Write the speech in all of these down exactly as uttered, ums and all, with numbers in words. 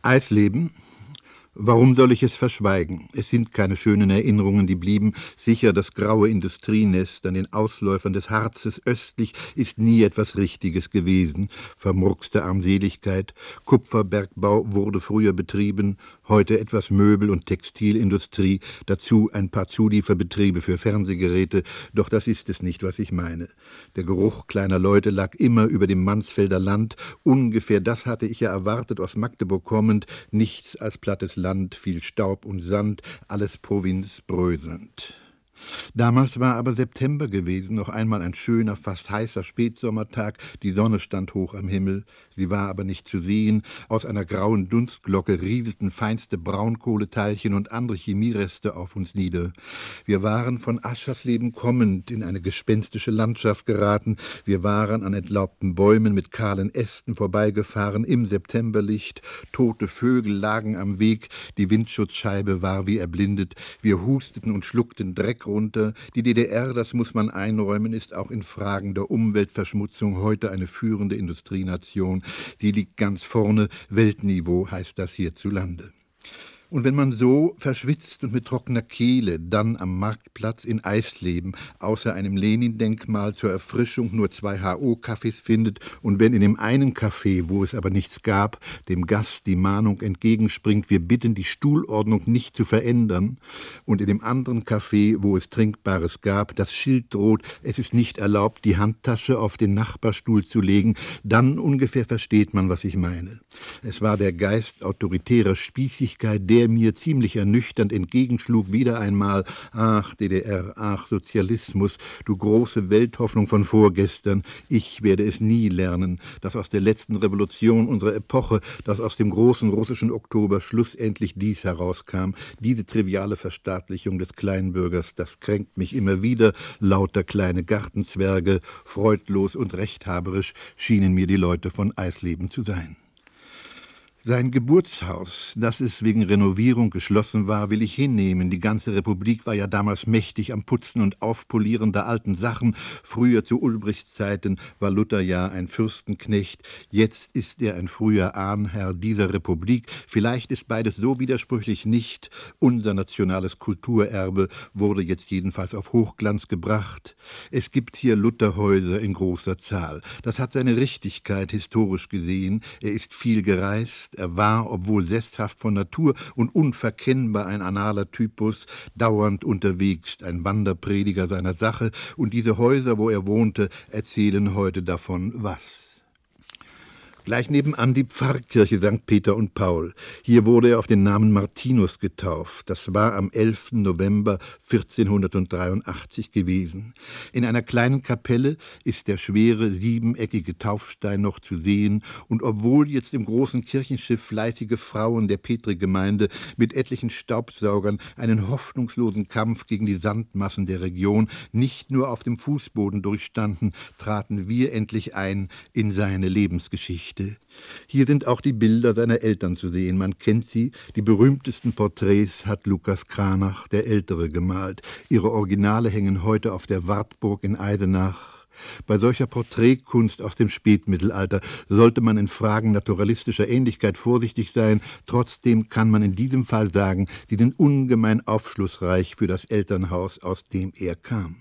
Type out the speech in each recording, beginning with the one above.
Eisleben? Warum soll ich es verschweigen? Es sind keine schönen Erinnerungen, die blieben. Sicher, das graue Industrienest an den Ausläufern des Harzes östlich ist nie etwas Richtiges gewesen. Vermurkste Armseligkeit. Kupferbergbau wurde früher betrieben, heute etwas Möbel- und Textilindustrie, dazu ein paar Zulieferbetriebe für Fernsehgeräte. Doch das ist es nicht, was ich meine. Der Geruch kleiner Leute lag immer über dem Mansfelder Land. Ungefähr das hatte ich ja erwartet, aus Magdeburg kommend. Nichts als plattes Land, viel Staub und Sand, alles provinzbröselnd. Damals war aber September gewesen, noch einmal ein schöner, fast heißer Spätsommertag. Die Sonne stand hoch am Himmel, sie war aber nicht zu sehen. Aus einer grauen Dunstglocke rieselten feinste Braunkohleteilchen und andere Chemiereste auf uns nieder. Wir waren von Aschersleben kommend in eine gespenstische Landschaft geraten. Wir waren an entlaubten Bäumen mit kahlen Ästen vorbeigefahren im Septemberlicht. Tote Vögel lagen am Weg, die Windschutzscheibe war wie erblindet. Wir husteten und schluckten Dreck runter. Die D D R, das muss man einräumen, ist auch in Fragen der Umweltverschmutzung heute eine führende Industrienation. Sie liegt ganz vorne, Weltniveau heißt das hierzulande. Und wenn man so verschwitzt und mit trockener Kehle dann am Marktplatz in Eisleben außer einem Lenin-Denkmal zur Erfrischung nur zwei H O-Kaffees findet und wenn in dem einen Café, wo es aber nichts gab, dem Gast die Mahnung entgegenspringt, wir bitten, die Stuhlordnung nicht zu verändern, und in dem anderen Café, wo es Trinkbares gab, das Schild droht, es ist nicht erlaubt, die Handtasche auf den Nachbarstuhl zu legen, dann ungefähr versteht man, was ich meine. Es war der Geist autoritärer Spießigkeit, der mir ziemlich ernüchternd entgegenschlug, wieder einmal: Ach, D D R, ach, Sozialismus, du große Welthoffnung von vorgestern, ich werde es nie lernen, dass aus der letzten Revolution unserer Epoche, dass aus dem großen russischen Oktober schlussendlich dies herauskam, diese triviale Verstaatlichung des Kleinbürgers, das kränkt mich immer wieder, lauter kleine Gartenzwerge, freudlos und rechthaberisch schienen mir die Leute von Eisleben zu sein. Sein Geburtshaus, dass es wegen Renovierung geschlossen war, will ich hinnehmen. Die ganze Republik war ja damals mächtig am Putzen und Aufpolieren der alten Sachen. Früher zu Ulbrichts Zeiten war Luther ja ein Fürstenknecht. Jetzt ist er ein früher Ahnherr dieser Republik. Vielleicht ist beides so widersprüchlich nicht. Unser nationales Kulturerbe wurde jetzt jedenfalls auf Hochglanz gebracht. Es gibt hier Lutherhäuser in großer Zahl. Das hat seine Richtigkeit historisch gesehen. Er ist viel gereist. Er war, obwohl sesshaft von Natur und unverkennbar ein analer Typus, dauernd unterwegs, ein Wanderprediger seiner Sache, und diese Häuser, wo er wohnte, erzählen heute davon was. Gleich nebenan die Pfarrkirche Sankt Peter und Paul. Hier wurde er auf den Namen Martinus getauft. Das war am elften November vierzehnhundertdreiundachtzig gewesen. In einer kleinen Kapelle ist der schwere, siebeneckige Taufstein noch zu sehen, und obwohl jetzt im großen Kirchenschiff fleißige Frauen der Petri-Gemeinde mit etlichen Staubsaugern einen hoffnungslosen Kampf gegen die Sandmassen der Region nicht nur auf dem Fußboden durchstanden, traten wir endlich ein in seine Lebensgeschichte. Hier sind auch die Bilder seiner Eltern zu sehen. Man kennt sie. Die berühmtesten Porträts hat Lukas Cranach, der Ältere, gemalt. Ihre Originale hängen heute auf der Wartburg in Eisenach. Bei solcher Porträtkunst aus dem Spätmittelalter sollte man in Fragen naturalistischer Ähnlichkeit vorsichtig sein. Trotzdem kann man in diesem Fall sagen, sie sind ungemein aufschlussreich für das Elternhaus, aus dem er kam.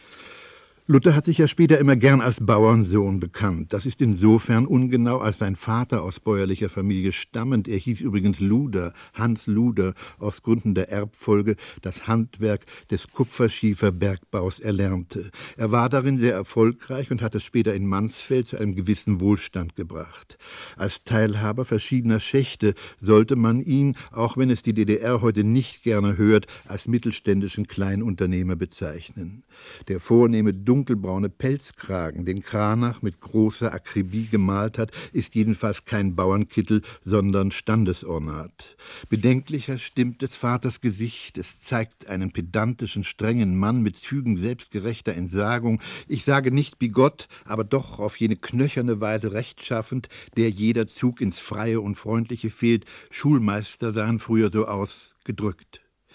Luther hat sich ja später immer gern als Bauernsohn bekannt. Das ist insofern ungenau, als sein Vater aus bäuerlicher Familie stammend, er hieß übrigens Luder, Hans Luder, aus Gründen der Erbfolge das Handwerk des Kupferschieferbergbaus erlernte. Er war darin sehr erfolgreich und hat es später in Mansfeld zu einem gewissen Wohlstand gebracht. Als Teilhaber verschiedener Schächte sollte man ihn, auch wenn es die D D R heute nicht gerne hört, als mittelständischen Kleinunternehmer bezeichnen. Der vornehme dunkelbraune Pelzkragen, den Cranach mit großer Akribie gemalt hat, ist jedenfalls kein Bauernkittel, sondern Standesornat. Bedenklicher stimmt des Vaters Gesicht. Es zeigt einen pedantischen, strengen Mann mit Zügen selbstgerechter Entsagung. Ich sage nicht bigott, aber doch auf jene knöcherne Weise rechtschaffend, der jeder Zug ins Freie und Freundliche fehlt. Schulmeister sahen früher so aus, gedrückt.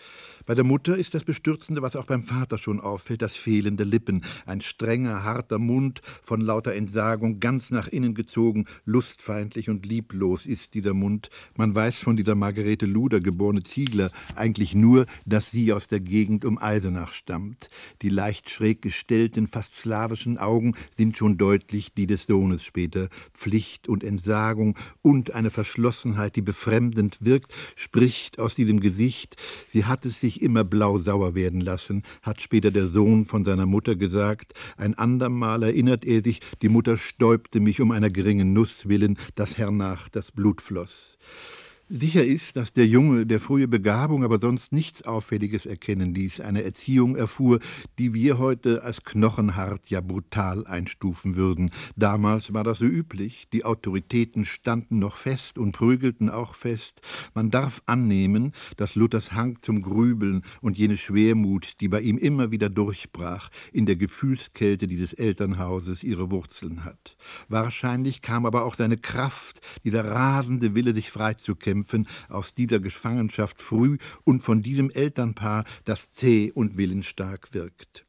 Bei der Mutter ist das Bestürzende, was auch beim Vater schon auffällt, das Fehlen der Lippen. Ein strenger, harter Mund, von lauter Entsagung, ganz nach innen gezogen, lustfeindlich und lieblos ist dieser Mund. Man weiß von dieser Margarete Luder, geborene Ziegler, eigentlich nur, dass sie aus der Gegend um Eisenach stammt. Die leicht schräg gestellten, fast slawischen Augen sind schon deutlich die des Sohnes später. Pflicht und Entsagung und eine Verschlossenheit, die befremdend wirkt, spricht aus diesem Gesicht. Sie hat es sich immer blau-sauer werden lassen, hat später der Sohn von seiner Mutter gesagt. Ein andermal erinnert er sich, die Mutter stäubte mich um einer geringen Nuss willen, dass hernach das Blut floss. Sicher ist, dass der Junge, der frühe Begabung, aber sonst nichts Auffälliges erkennen ließ, eine Erziehung erfuhr, die wir heute als knochenhart, ja brutal einstufen würden. Damals war das so üblich. Die Autoritäten standen noch fest und prügelten auch fest. Man darf annehmen, dass Luthers Hang zum Grübeln und jene Schwermut, die bei ihm immer wieder durchbrach, in der Gefühlskälte dieses Elternhauses ihre Wurzeln hat. Wahrscheinlich kam aber auch seine Kraft, dieser rasende Wille, sich freizukämpfen, aus dieser Gefangenschaft früh und von diesem Elternpaar, das zäh und willensstark wirkt.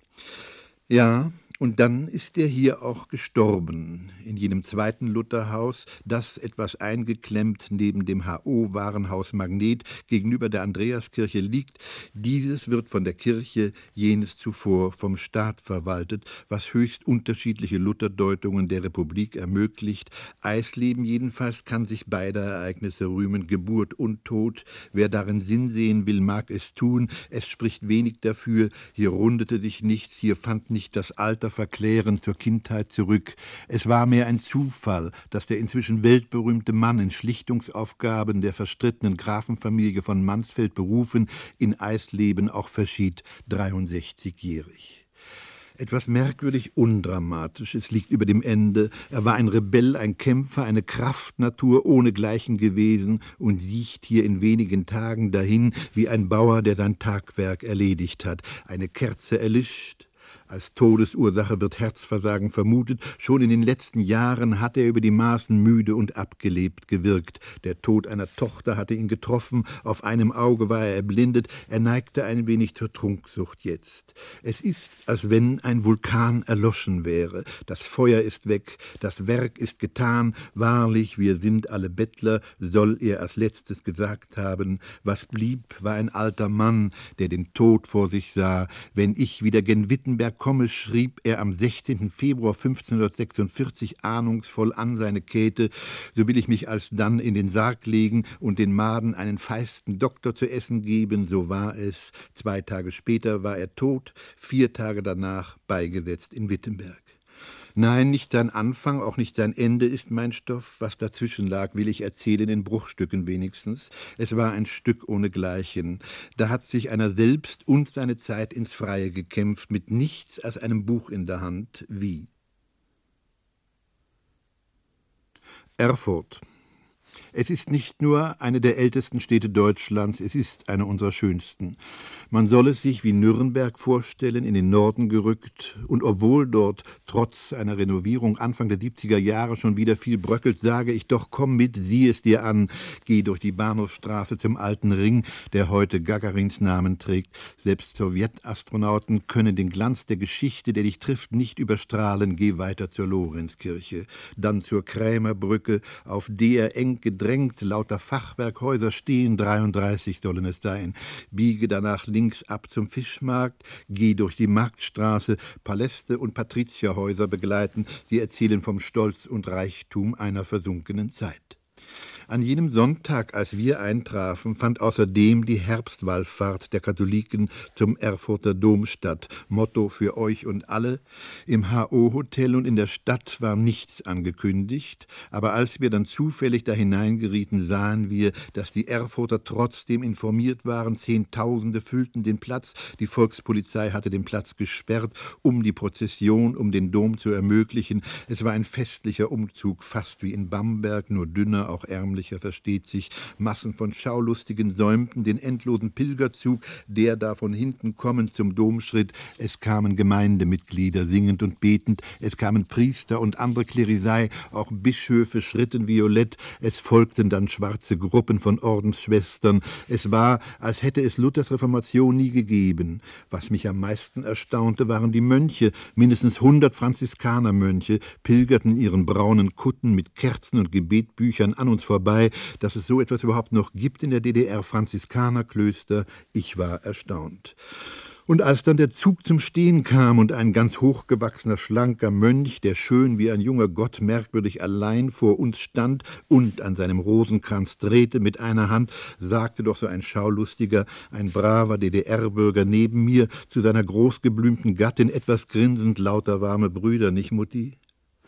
Ja, und dann ist er hier auch gestorben, in jenem zweiten Lutherhaus, das etwas eingeklemmt neben dem H O-Warenhaus Magnet gegenüber der Andreaskirche liegt. Dieses wird von der Kirche, jenes zuvor vom Staat verwaltet, was höchst unterschiedliche Lutherdeutungen der Republik ermöglicht. Eisleben jedenfalls kann sich beider Ereignisse rühmen, Geburt und Tod. Wer darin Sinn sehen will, mag es tun. Es spricht wenig dafür. Hier rundete sich nichts, hier fand nicht das Alter verklärend zur Kindheit zurück. Es war mehr ein Zufall, dass der inzwischen weltberühmte Mann in Schlichtungsaufgaben der verstrittenen Grafenfamilie von Mansfeld berufen, in Eisleben auch verschied, dreiundsechzigjährig. Etwas merkwürdig Undramatisches liegt über dem Ende. Er war ein Rebell, ein Kämpfer, eine Kraftnatur ohnegleichen gewesen und siecht hier in wenigen Tagen dahin, wie ein Bauer, der sein Tagwerk erledigt hat. Eine Kerze erlischt. Als Todesursache wird Herzversagen vermutet. Schon in den letzten Jahren hat er über die Maßen müde und abgelebt gewirkt. Der Tod einer Tochter hatte ihn getroffen. Auf einem Auge war er erblindet. Er neigte ein wenig zur Trunksucht jetzt. Es ist, als wenn ein Vulkan erloschen wäre. Das Feuer ist weg. Das Werk ist getan. Wahrlich, wir sind alle Bettler, soll er als letztes gesagt haben. Was blieb, war ein alter Mann, der den Tod vor sich sah. Wenn ich wieder gen Wittenberg komme, schrieb er am sechzehnten Februar fünfzehnhundertsechsundvierzig ahnungsvoll an seine Käthe, so will ich mich alsdann in den Sarg legen und den Maden einen feisten Doktor zu essen geben, so war es. Zwei Tage später war er tot, vier Tage danach beigesetzt in Wittenberg. Nein, nicht sein Anfang, auch nicht sein Ende ist mein Stoff. Was dazwischen lag, will ich erzählen, in Bruchstücken wenigstens. Es war ein Stück ohnegleichen. Da hat sich einer selbst und seine Zeit ins Freie gekämpft, mit nichts als einem Buch in der Hand. Wie? Erfurt. Es ist nicht nur eine der ältesten Städte Deutschlands, es ist eine unserer schönsten. Man soll es sich wie Nürnberg vorstellen, in den Norden gerückt. Und obwohl dort trotz einer Renovierung Anfang der siebziger Jahre schon wieder viel bröckelt, sage ich doch, komm mit, sieh es dir an. Geh durch die Bahnhofsstraße zum alten Ring, der heute Gagarins Namen trägt. Selbst Sowjetastronauten können den Glanz der Geschichte, der dich trifft, nicht überstrahlen. Geh weiter zur Lorenzkirche, dann zur Krämerbrücke, auf der eng gedrängt lauter Fachwerkhäuser stehen, dreiunddreißig sollen es sein. Biege danach links ab zum Fischmarkt, geh durch die Marktstraße, Paläste und Patrizierhäuser begleiten, sie erzählen vom Stolz und Reichtum einer versunkenen Zeit. An jenem Sonntag, als wir eintrafen, fand außerdem die Herbstwallfahrt der Katholiken zum Erfurter Dom statt. Motto für euch und alle. Im H O-Hotel und in der Stadt war nichts angekündigt, aber als wir dann zufällig da hineingerieten, sahen wir, dass die Erfurter trotzdem informiert waren. Zehntausende füllten den Platz. Die Volkspolizei hatte den Platz gesperrt, um die Prozession um den Dom zu ermöglichen. Es war ein festlicher Umzug, fast wie in Bamberg, nur dünner, auch ärmlicher. ärmlicher, versteht sich. Massen von Schaulustigen säumten den endlosen Pilgerzug, der da von hinten kommend zum Domschritt. Es kamen Gemeindemitglieder, singend und betend, es kamen Priester und andere Klerisei, auch Bischöfe schritten violett, es folgten dann schwarze Gruppen von Ordensschwestern. Es war, als hätte es Luthers Reformation nie gegeben. Was mich am meisten erstaunte, waren die Mönche. Mindestens hundert Franziskanermönche pilgerten in ihren braunen Kutten mit Kerzen und Gebetbüchern an uns vorbei. Dass es so etwas überhaupt noch gibt in der D D R, Franziskanerklöster, ich war erstaunt. Und als dann der Zug zum Stehen kam und ein ganz hochgewachsener, schlanker Mönch, der schön wie ein junger Gott merkwürdig allein vor uns stand und an seinem Rosenkranz drehte mit einer Hand, sagte doch so ein Schaulustiger, ein braver D D R-Bürger neben mir zu seiner großgeblümten Gattin etwas grinsend, lauter warme Brüder, nicht Mutti?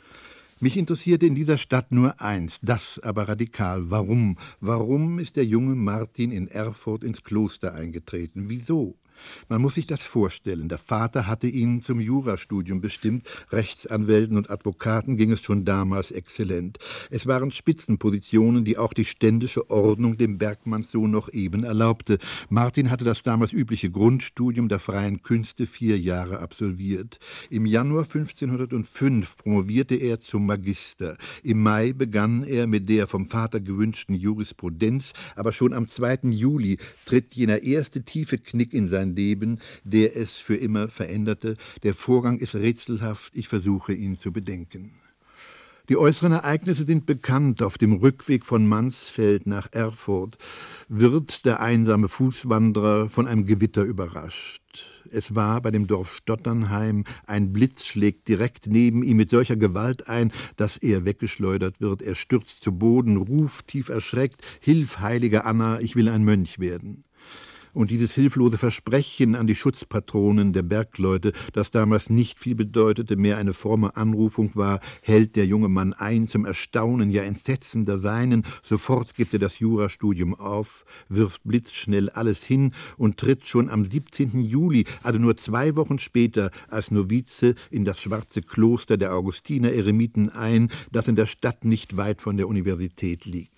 Mich interessierte in dieser Stadt nur eins, das aber radikal. Warum? Warum ist der junge Martin in Erfurt ins Kloster eingetreten? Wieso? Man muss sich das vorstellen. Der Vater hatte ihn zum Jurastudium bestimmt. Rechtsanwälten und Advokaten ging es schon damals exzellent. Es waren Spitzenpositionen, die auch die ständische Ordnung dem Bergmannssohn noch eben erlaubte. Martin hatte das damals übliche Grundstudium der freien Künste vier Jahre absolviert. Im Januar fünfzehnhundertfünf promovierte er zum Magister. Im Mai begann er mit der vom Vater gewünschten Jurisprudenz, aber schon am zweiten Juli tritt jener erste tiefe Knick in sein Leben, der es für immer veränderte. Der Vorgang ist rätselhaft, ich versuche ihn zu bedenken. Die äußeren Ereignisse sind bekannt. Auf dem Rückweg von Mansfeld nach Erfurt wird der einsame Fußwanderer von einem Gewitter überrascht. Es war bei dem Dorf Stotternheim, ein Blitz schlägt direkt neben ihm mit solcher Gewalt ein, dass er weggeschleudert wird. Er stürzt zu Boden, ruft tief erschreckt, »Hilf, heilige Anna, ich will ein Mönch werden.« Und dieses hilflose Versprechen an die Schutzpatronen der Bergleute, das damals nicht viel bedeutete, mehr eine fromme Anrufung war, hält der junge Mann ein, zum Erstaunen, ja Entsetzen der Seinen. Sofort gibt er das Jurastudium auf, wirft blitzschnell alles hin und tritt schon am siebzehnten Juli, also nur zwei Wochen später, als Novize in das schwarze Kloster der Augustiner-Eremiten ein, das in der Stadt nicht weit von der Universität liegt.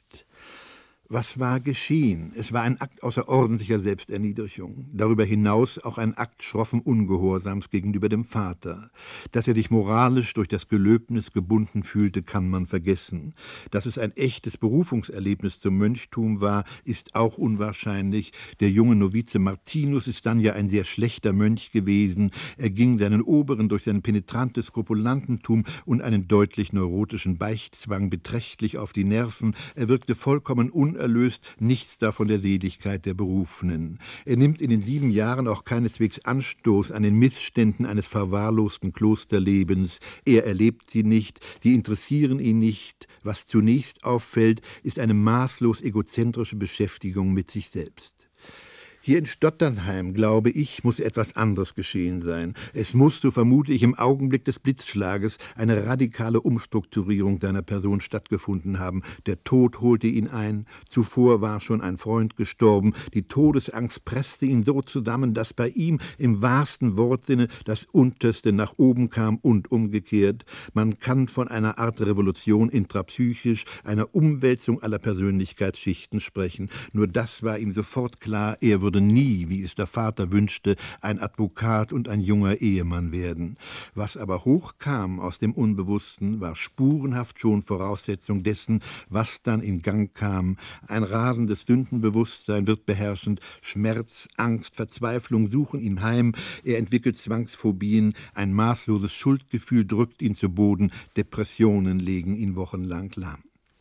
Was war geschehen? Es war ein Akt außerordentlicher Selbsterniedrigung. Darüber hinaus auch ein Akt schroffen Ungehorsams gegenüber dem Vater. Dass er sich moralisch durch das Gelöbnis gebunden fühlte, kann man vergessen. Dass es ein echtes Berufungserlebnis zum Mönchtum war, ist auch unwahrscheinlich. Der junge Novize Martinus ist dann ja ein sehr schlechter Mönch gewesen. Er ging seinen Oberen durch sein penetrantes Skrupulantentum und einen deutlich neurotischen Beichtzwang beträchtlich auf die Nerven. Er wirkte vollkommen unerlöst, nichts davon der Seligkeit der Berufenen. Er nimmt in den sieben Jahren auch keineswegs Anstoß an den Missständen eines verwahrlosten Klosterlebens. Er erlebt sie nicht, sie interessieren ihn nicht. Was zunächst auffällt, ist eine maßlos egozentrische Beschäftigung mit sich selbst. Hier in Stotternheim, glaube ich, muss etwas anderes geschehen sein. Es muss, so vermute ich, im Augenblick des Blitzschlages eine radikale Umstrukturierung seiner Person stattgefunden haben. Der Tod holte ihn ein, zuvor war schon ein Freund gestorben, die Todesangst presste ihn so zusammen, dass bei ihm im wahrsten Wortsinne das Unterste nach oben kam und umgekehrt. Man kann von einer Art Revolution intrapsychisch, einer Umwälzung aller Persönlichkeitsschichten sprechen. Nur das war ihm sofort klar, er würde nie, wie es der Vater wünschte, ein Advokat und ein junger Ehemann werden. Was aber hochkam aus dem Unbewussten, war spurenhaft schon Voraussetzung dessen, was dann in Gang kam. Ein rasendes Sündenbewusstsein wird beherrschend, Schmerz, Angst, Verzweiflung suchen ihn heim, er entwickelt Zwangsphobien, ein maßloses Schuldgefühl drückt ihn zu Boden, Depressionen legen ihn wochenlang lahm.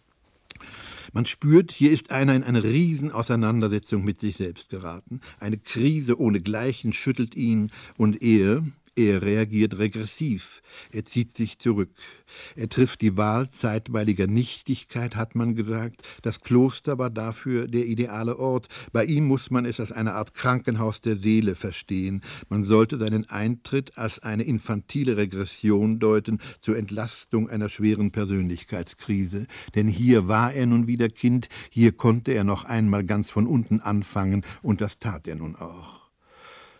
Man spürt, hier ist einer in eine Riesenauseinandersetzung mit sich selbst geraten. Eine Krise ohnegleichen schüttelt ihn und er, er reagiert regressiv. Er zieht sich zurück. Er trifft die Wahl zeitweiliger Nichtigkeit, hat man gesagt. Das Kloster war dafür der ideale Ort. Bei ihm muss man es als eine Art Krankenhaus der Seele verstehen. Man sollte seinen Eintritt als eine infantile Regression deuten zur Entlastung einer schweren Persönlichkeitskrise. Denn hier war er nun wieder Kind, hier konnte er noch einmal ganz von unten anfangen und das tat er nun auch.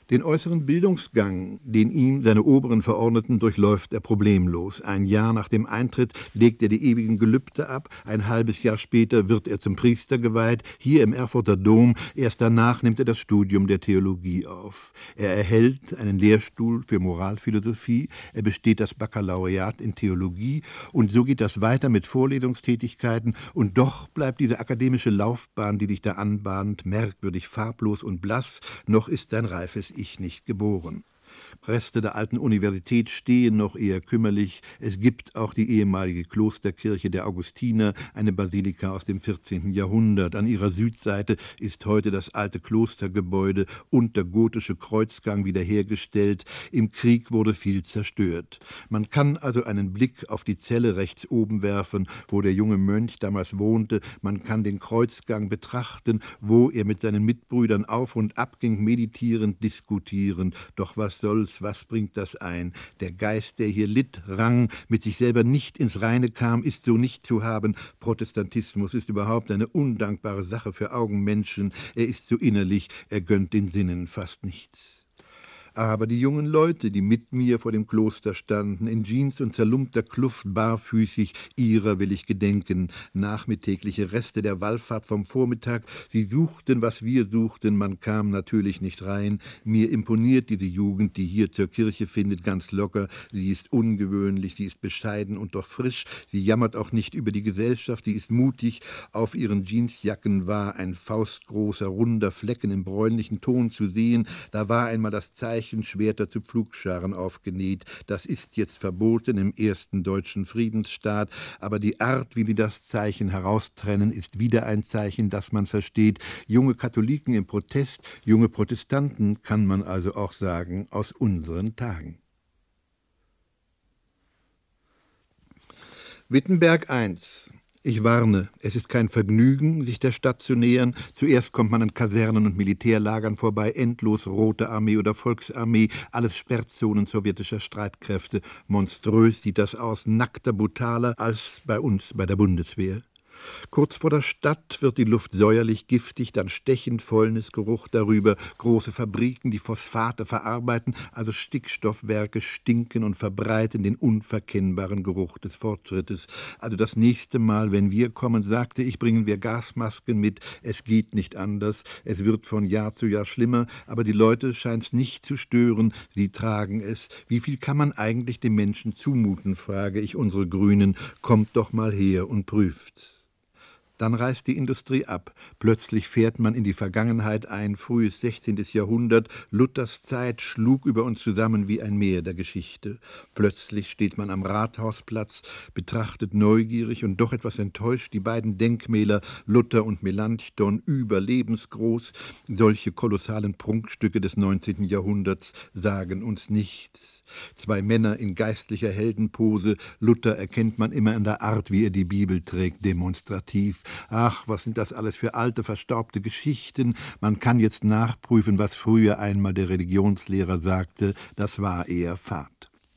Den äußeren Bildungsgang, den ihm seine Oberen verordneten, durchläuft er problemlos. Ein Jahr nach dem Eintritt legt er die ewigen Gelübde ab, ein halbes Jahr später wird er zum Priester geweiht, hier im Erfurter Dom, erst danach nimmt er das Studium der Theologie auf. Er erhält einen Lehrstuhl für Moralphilosophie, er besteht das Baccalaureat in Theologie und so geht das weiter mit Vorlesungstätigkeiten und doch bleibt diese akademische Laufbahn, die sich da anbahnt, merkwürdig farblos und blass, noch ist sein reifes Ich nicht geboren. Reste der alten Universität stehen noch eher kümmerlich. Es gibt auch die ehemalige Klosterkirche der Augustiner, eine Basilika aus dem vierzehnten Jahrhundert. An ihrer Südseite ist heute das alte Klostergebäude und der gotische Kreuzgang wiederhergestellt. Im Krieg wurde viel zerstört. Man kann also einen Blick auf die Zelle rechts oben werfen, wo der junge Mönch damals wohnte. Man kann den Kreuzgang betrachten, wo er mit seinen Mitbrüdern auf und ab ging, meditierend, diskutierend. Doch was soll's? Was bringt das ein? Der Geist, der hier litt, rang, mit sich selber nicht ins Reine kam, ist so nicht zu haben. Protestantismus ist überhaupt eine undankbare Sache für Augenmenschen. Er ist so innerlich, er gönnt den Sinnen fast nichts. Aber die jungen Leute, die mit mir vor dem Kloster standen, in Jeans und zerlumpter Kluft, barfüßig, ihrer will ich gedenken, nachmittägliche Reste der Wallfahrt vom Vormittag, sie suchten, was wir suchten, man kam natürlich nicht rein. Mir imponiert diese Jugend, die hier zur Kirche findet, ganz locker, sie ist ungewöhnlich, sie ist bescheiden und doch frisch, sie jammert auch nicht über die Gesellschaft, sie ist mutig, auf ihren Jeansjacken war ein faustgroßer, runder Flecken im bräunlichen Ton zu sehen, da war einmal das Zeichen, Schwerter zu Pflugscharen aufgenäht. Das ist jetzt verboten im ersten deutschen Friedensstaat, aber die Art, wie sie das Zeichen heraustrennen, ist wieder ein Zeichen, das man versteht. Junge Katholiken im Protest, junge Protestanten, kann man also auch sagen, aus unseren Tagen. Wittenberg eins. Ich warne, es ist kein Vergnügen, sich der Stadt zu nähern. Zuerst kommt man an Kasernen und Militärlagern vorbei, endlos Rote Armee oder Volksarmee, alles Sperrzonen sowjetischer Streitkräfte. Monströs sieht das aus, nackter, brutaler als bei uns bei der Bundeswehr. Kurz vor der Stadt wird die Luft säuerlich giftig, dann stechend Fäulnisgeruch darüber, große Fabriken, die Phosphate verarbeiten, also Stickstoffwerke, stinken und verbreiten den unverkennbaren Geruch des Fortschrittes. Also das nächste Mal, wenn wir kommen, sagte ich, bringen wir Gasmasken mit, es geht nicht anders, es wird von Jahr zu Jahr schlimmer, aber die Leute scheint's nicht zu stören, sie tragen es. Wie viel kann man eigentlich den Menschen zumuten, frage ich unsere Grünen, kommt doch mal her und prüft's. Dann reißt die Industrie ab. Plötzlich fährt man in die Vergangenheit ein, frühes sechzehntes Jahrhundert. Luthers Zeit schlug über uns zusammen wie ein Meer der Geschichte. Plötzlich steht man am Rathausplatz, betrachtet neugierig und doch etwas enttäuscht die beiden Denkmäler Luther und Melanchthon, überlebensgroß. Solche kolossalen Prunkstücke des neunzehnten Jahrhunderts sagen uns nichts. Zwei Männer in geistlicher Heldenpose. Luther erkennt man immer an der Art, wie er die Bibel trägt, demonstrativ. Ach, was sind das alles für alte, verstaubte Geschichten. Man kann jetzt nachprüfen, was früher einmal der Religionslehrer sagte. Das war eher Fahrt.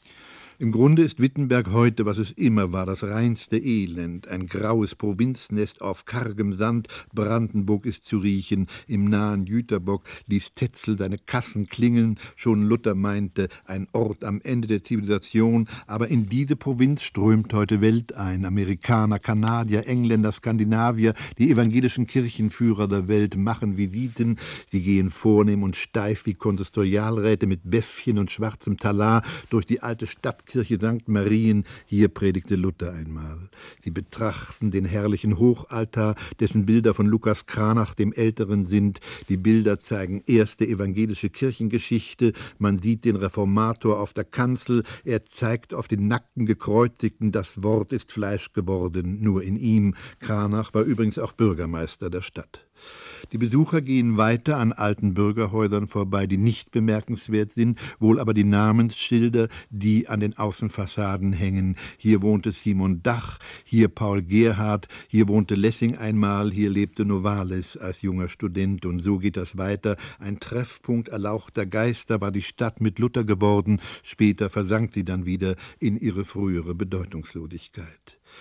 Im Grunde ist Wittenberg heute, was es immer war, das reinste Elend, ein graues Provinznest auf kargem Sand. Brandenburg ist zu riechen, im nahen Jüterbock ließ Tetzel seine Kassen klingeln, schon Luther meinte, ein Ort am Ende der Zivilisation, aber in diese Provinz strömt heute Welt ein, Amerikaner, Kanadier, Engländer, Skandinavier, die evangelischen Kirchenführer der Welt machen Visiten, sie gehen vornehm und steif wie Konsistorialräte mit Bäffchen und schwarzem Talar durch die alte Stadt Kirche Sankt Marien, hier predigte Luther einmal. Sie betrachten den herrlichen Hochaltar, dessen Bilder von Lukas Cranach dem Älteren sind. Die Bilder zeigen erste evangelische Kirchengeschichte. Man sieht den Reformator auf der Kanzel. Er zeigt auf den nackten Gekreuzigten, das Wort ist Fleisch geworden, nur in ihm. Cranach war übrigens auch Bürgermeister der Stadt. Die Besucher gehen weiter an alten Bürgerhäusern vorbei, die nicht bemerkenswert sind, wohl aber die Namensschilder, die an den Außenfassaden hängen. Hier wohnte Simon Dach, hier Paul Gerhardt, hier wohnte Lessing einmal, hier lebte Novalis als junger Student und so geht das weiter. Ein Treffpunkt erlauchter Geister war die Stadt mit Luther geworden, später versank sie dann wieder in ihre frühere Bedeutungslosigkeit.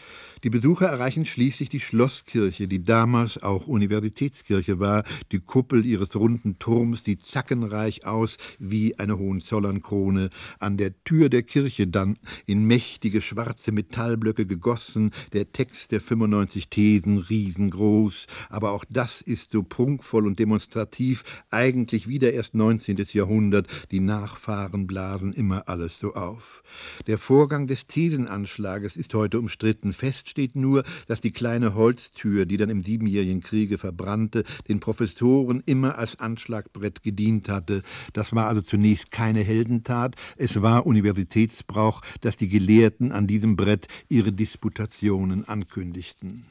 Die Besucher erreichen schließlich die Schlosskirche, die damals auch Universitätskirche war. Die Kuppel ihres runden Turms sieht zackenreich aus wie eine Hohenzollernkrone. An der Tür der Kirche dann, in mächtige schwarze Metallblöcke gegossen, der Text der fünfundneunzig Thesen, riesengroß. Aber auch das ist so prunkvoll und demonstrativ, eigentlich wieder erst neunzehntes Jahrhundert. Die Nachfahren blasen immer alles so auf. Der Vorgang des Thesenanschlages ist heute umstritten. Fest steht nur, dass die kleine Holztür, die dann im Siebenjährigen Kriege verbrannte, den Professoren immer als Anschlagbrett gedient hatte. Das war also zunächst keine Heldentat. Es war Universitätsbrauch, dass die Gelehrten an diesem Brett ihre Disputationen ankündigten.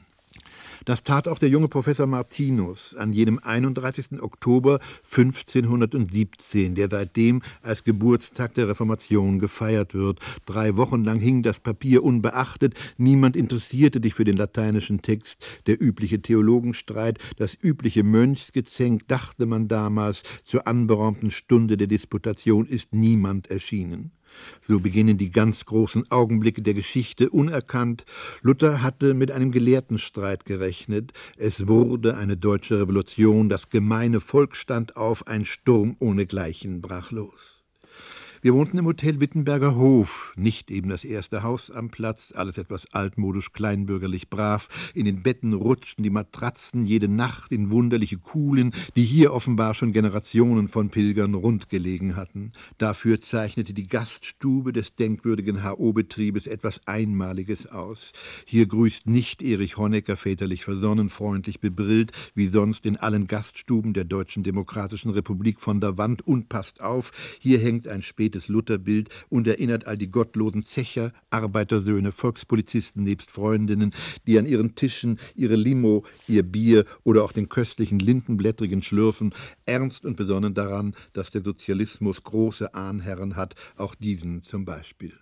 Das tat auch der junge Professor Martinus an jenem einunddreißigsten Oktober fünfzehnhundertsiebzehn, der seitdem als Geburtstag der Reformation gefeiert wird. Drei Wochen lang hing das Papier unbeachtet, niemand interessierte sich für den lateinischen Text. Der übliche Theologenstreit, das übliche Mönchsgezänk, dachte man damals, zur anberaumten Stunde der Disputation ist niemand erschienen. So beginnen die ganz großen Augenblicke der Geschichte unerkannt. Luther hatte mit einem Gelehrtenstreit gerechnet. Es wurde eine deutsche Revolution, das gemeine Volk stand auf, ein Sturm ohnegleichen brach los. Wir wohnten im Hotel Wittenberger Hof, nicht eben das erste Haus am Platz, alles etwas altmodisch, kleinbürgerlich brav. In den Betten rutschten die Matratzen jede Nacht in wunderliche Kuhlen, die hier offenbar schon Generationen von Pilgern rund gelegen hatten. Dafür zeichnete die Gaststube des denkwürdigen H O-Betriebes etwas Einmaliges aus. Hier grüßt nicht Erich Honecker väterlich versonnen, freundlich bebrillt, wie sonst in allen Gaststuben der Deutschen Demokratischen Republik von der Wand, und passt auf, hier hängt ein spätes Lutherbild und erinnert all die gottlosen Zecher, Arbeitersöhne, Volkspolizisten nebst Freundinnen, die an ihren Tischen ihre Limo, ihr Bier oder auch den köstlichen lindenblättrigen Schlürfen ernst und besonnen daran, dass der Sozialismus große Ahnherren hat, auch diesen zum Beispiel.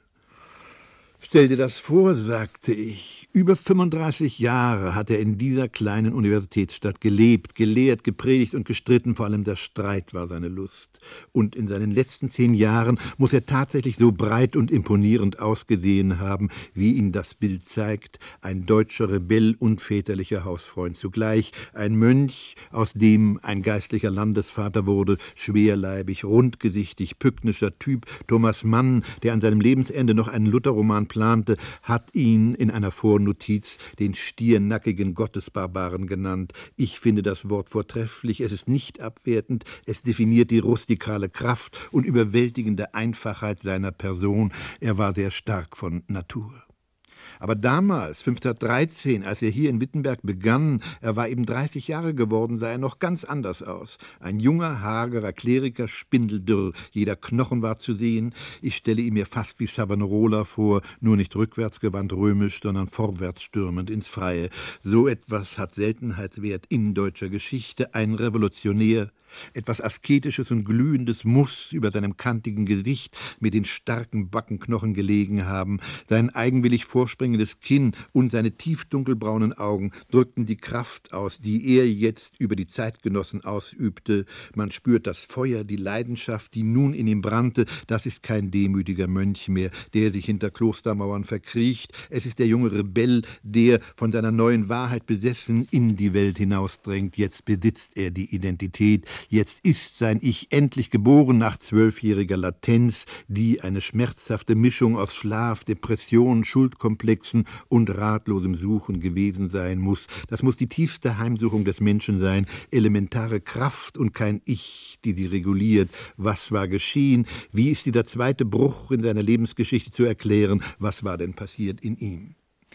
Stell dir das vor, sagte ich. Über fünfunddreißig Jahre hat er in dieser kleinen Universitätsstadt gelebt, gelehrt, gepredigt und gestritten, vor allem der Streit war seine Lust. Und in seinen letzten zehn Jahren muss er tatsächlich so breit und imponierend ausgesehen haben, wie ihn das Bild zeigt. Ein deutscher Rebell und väterlicher Hausfreund zugleich, ein Mönch, aus dem ein geistlicher Landesvater wurde, schwerleibig, rundgesichtig, pücknischer Typ. Thomas Mann, der an seinem Lebensende noch einen Lutherroman plante, hat ihn in einer Vornotiz den stiernackigen Gottesbarbaren genannt. Ich finde das Wort vortrefflich, es ist nicht abwertend, es definiert die rustikale Kraft und überwältigende Einfachheit seiner Person. Er war sehr stark von Natur. Aber damals, fünfzehnhundertdreizehn, als er hier in Wittenberg begann, er war eben dreißig Jahre geworden, sah er noch ganz anders aus. Ein junger, hagerer Kleriker, spindeldürr, jeder Knochen war zu sehen. Ich stelle ihn mir fast wie Savonarola vor, nur nicht rückwärtsgewandt römisch, sondern vorwärts stürmend ins Freie. So etwas hat Seltenheitswert in deutscher Geschichte, ein Revolutionär. Etwas Asketisches und Glühendes muss über seinem kantigen Gesicht mit den starken Backenknochen gelegen haben. Sein eigenwillig vorspringendes Kinn und seine tiefdunkelbraunen Augen drückten die Kraft aus, die er jetzt über die Zeitgenossen ausübte. Man spürt das Feuer, die Leidenschaft, die nun in ihm brannte. Das ist kein demütiger Mönch mehr, der sich hinter Klostermauern verkriecht. Es ist der junge Rebell, der, von seiner neuen Wahrheit besessen, in die Welt hinausdrängt. Jetzt besitzt er die Identität. Jetzt ist sein Ich endlich geboren nach zwölfjähriger Latenz, die eine schmerzhafte Mischung aus Schlaf, Depression, Schuldkomplexen und ratlosem Suchen gewesen sein muss. Das muss die tiefste Heimsuchung des Menschen sein, elementare Kraft und kein Ich, die sie reguliert. Was war geschehen? Wie ist dieser zweite Bruch in seiner Lebensgeschichte zu erklären? Was war denn passiert in ihm?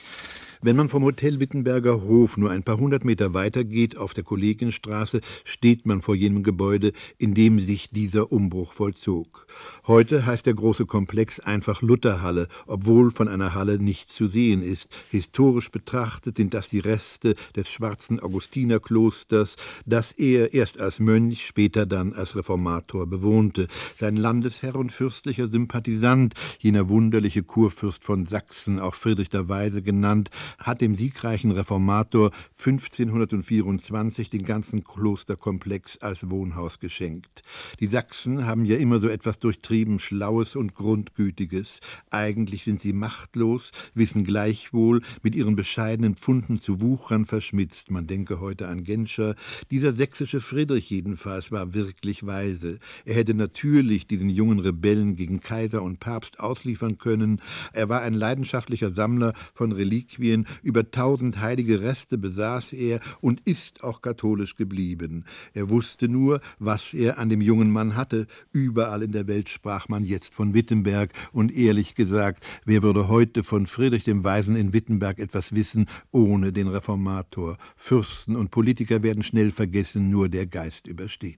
Wenn man vom Hotel Wittenberger Hof nur ein paar hundert Meter weitergeht, auf der Kollegienstraße, steht man vor jenem Gebäude, in dem sich dieser Umbruch vollzog. Heute heißt der große Komplex einfach Lutherhalle, obwohl von einer Halle nichts zu sehen ist. Historisch betrachtet sind das die Reste des schwarzen Augustinerklosters, das er erst als Mönch, später dann als Reformator bewohnte. Sein Landesherr und fürstlicher Sympathisant, jener wunderliche Kurfürst von Sachsen, auch Friedrich der Weise genannt, hat dem siegreichen Reformator fünfzehnhundertvierundzwanzig den ganzen Klosterkomplex als Wohnhaus geschenkt. Die Sachsen haben ja immer so etwas durchtrieben Schlaues und Grundgütiges. Eigentlich sind sie machtlos, wissen gleichwohl, mit ihren bescheidenen Pfunden zu wuchern verschmitzt. Man denke heute an Genscher. Dieser sächsische Friedrich jedenfalls war wirklich weise. Er hätte natürlich diesen jungen Rebellen gegen Kaiser und Papst ausliefern können. Er war ein leidenschaftlicher Sammler von Reliquien. Über tausend heilige Reste besaß er und ist auch katholisch geblieben. Er wusste nur, was er an dem jungen Mann hatte. Überall in der Welt sprach man jetzt von Wittenberg. Und ehrlich gesagt, wer würde heute von Friedrich dem Weisen in Wittenberg etwas wissen, ohne den Reformator? Fürsten und Politiker werden schnell vergessen, nur der Geist übersteht.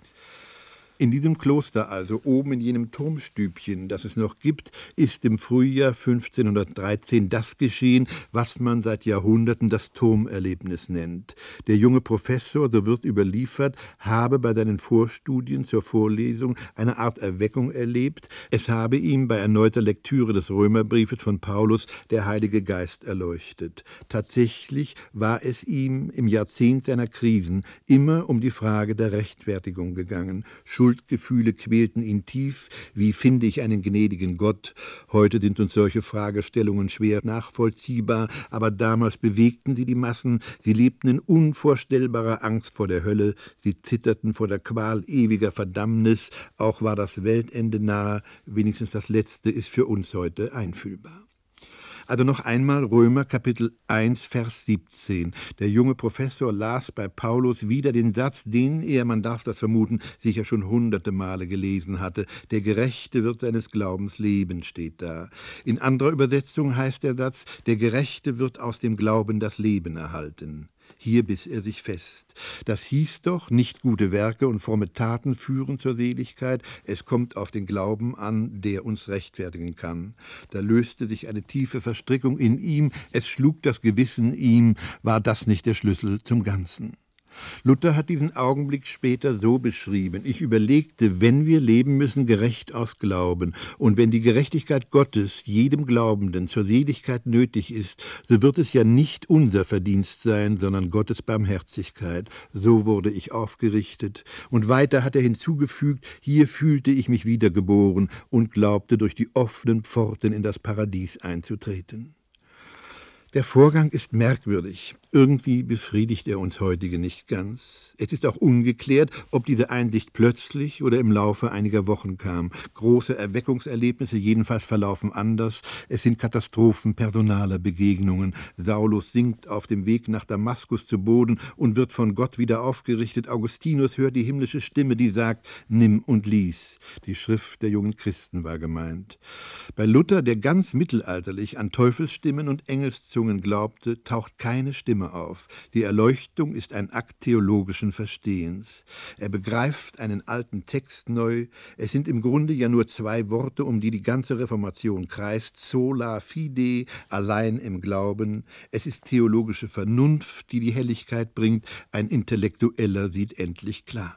In diesem Kloster also, oben in jenem Turmstübchen, das es noch gibt, ist im Frühjahr fünfzehnhundertdreizehn das geschehen, was man seit Jahrhunderten das Turmerlebnis nennt. Der junge Professor, so wird überliefert, habe bei seinen Vorstudien zur Vorlesung eine Art Erweckung erlebt. Es habe ihm bei erneuter Lektüre des Römerbriefes von Paulus der Heilige Geist erleuchtet. Tatsächlich war es ihm im Jahrzehnt seiner Krisen immer um die Frage der Rechtfertigung gegangen. Schuldgefühle quälten ihn tief. Wie finde ich einen gnädigen Gott? Heute sind uns solche Fragestellungen schwer nachvollziehbar, aber damals bewegten sie die Massen. Sie lebten in unvorstellbarer Angst vor der Hölle. Sie zitterten vor der Qual ewiger Verdammnis. Auch war das Weltende nahe. Wenigstens das Letzte ist für uns heute einfühlbar. Also noch einmal Römer Kapitel eins, Vers siebzehn. Der junge Professor las bei Paulus wieder den Satz, den er, man darf das vermuten, sicher schon hunderte Male gelesen hatte. Der Gerechte wird seines Glaubens leben, steht da. In anderer Übersetzung heißt der Satz, der Gerechte wird aus dem Glauben das Leben erhalten. Hier biss er sich fest. Das hieß doch, nicht gute Werke und fromme Taten führen zur Seligkeit. Es kommt auf den Glauben an, der uns rechtfertigen kann. Da löste sich eine tiefe Verstrickung in ihm. Es schlug das Gewissen ihm. War das nicht der Schlüssel zum Ganzen? Luther hat diesen Augenblick später so beschrieben: Ich überlegte, wenn wir leben müssen, gerecht aus Glauben, und wenn die Gerechtigkeit Gottes jedem Glaubenden zur Seligkeit nötig ist, so wird es ja nicht unser Verdienst sein, sondern Gottes Barmherzigkeit. So wurde ich aufgerichtet. Und weiter hat er hinzugefügt, hier fühlte ich mich wiedergeboren und glaubte, durch die offenen Pforten in das Paradies einzutreten. Der Vorgang ist merkwürdig. Irgendwie befriedigt er uns heutige nicht ganz. Es ist auch ungeklärt, ob diese Einsicht plötzlich oder im Laufe einiger Wochen kam. Große Erweckungserlebnisse jedenfalls verlaufen anders. Es sind Katastrophen personaler Begegnungen. Saulus sinkt auf dem Weg nach Damaskus zu Boden und wird von Gott wieder aufgerichtet. Augustinus hört die himmlische Stimme, die sagt, nimm und lies. Die Schrift der jungen Christen war gemeint. Bei Luther, der ganz mittelalterlich an Teufelsstimmen und Engelszungen glaubte, taucht keine Stimme auf. Die Erleuchtung ist ein Akt theologischen Verstehens. Er begreift einen alten Text neu. Es sind im Grunde ja nur zwei Worte, um die die ganze Reformation kreist. Sola fide, allein im Glauben. Es ist theologische Vernunft, die die Helligkeit bringt. Ein Intellektueller sieht endlich klar.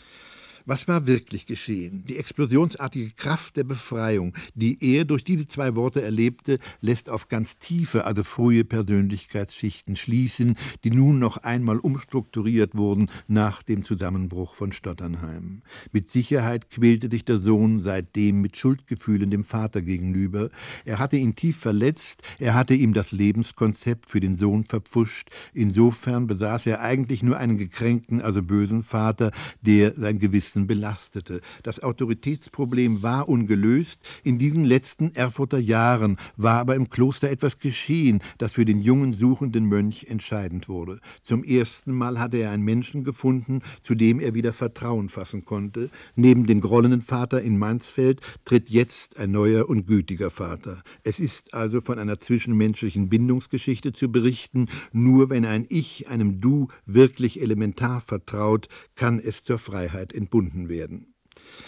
Was war wirklich geschehen? Die explosionsartige Kraft der Befreiung, die er durch diese zwei Worte erlebte, lässt auf ganz tiefe, also frühe Persönlichkeitsschichten schließen, die nun noch einmal umstrukturiert wurden nach dem Zusammenbruch von Stotternheim. Mit Sicherheit quälte sich der Sohn seitdem mit Schuldgefühlen dem Vater gegenüber. Er hatte ihn tief verletzt, er hatte ihm das Lebenskonzept für den Sohn verpfuscht. Insofern besaß er eigentlich nur einen gekränkten, also bösen Vater, der sein Gewissen belastete. Das Autoritätsproblem war ungelöst. In diesen letzten Erfurter Jahren war aber im Kloster etwas geschehen, das für den jungen suchenden Mönch entscheidend wurde. Zum ersten Mal hatte er einen Menschen gefunden, zu dem er wieder Vertrauen fassen konnte. Neben dem grollenden Vater in Mansfeld tritt jetzt ein neuer und gütiger Vater. Es ist also von einer zwischenmenschlichen Bindungsgeschichte zu berichten. Nur wenn ein Ich einem Du wirklich elementar vertraut, kann es zur Freiheit entbunden werden.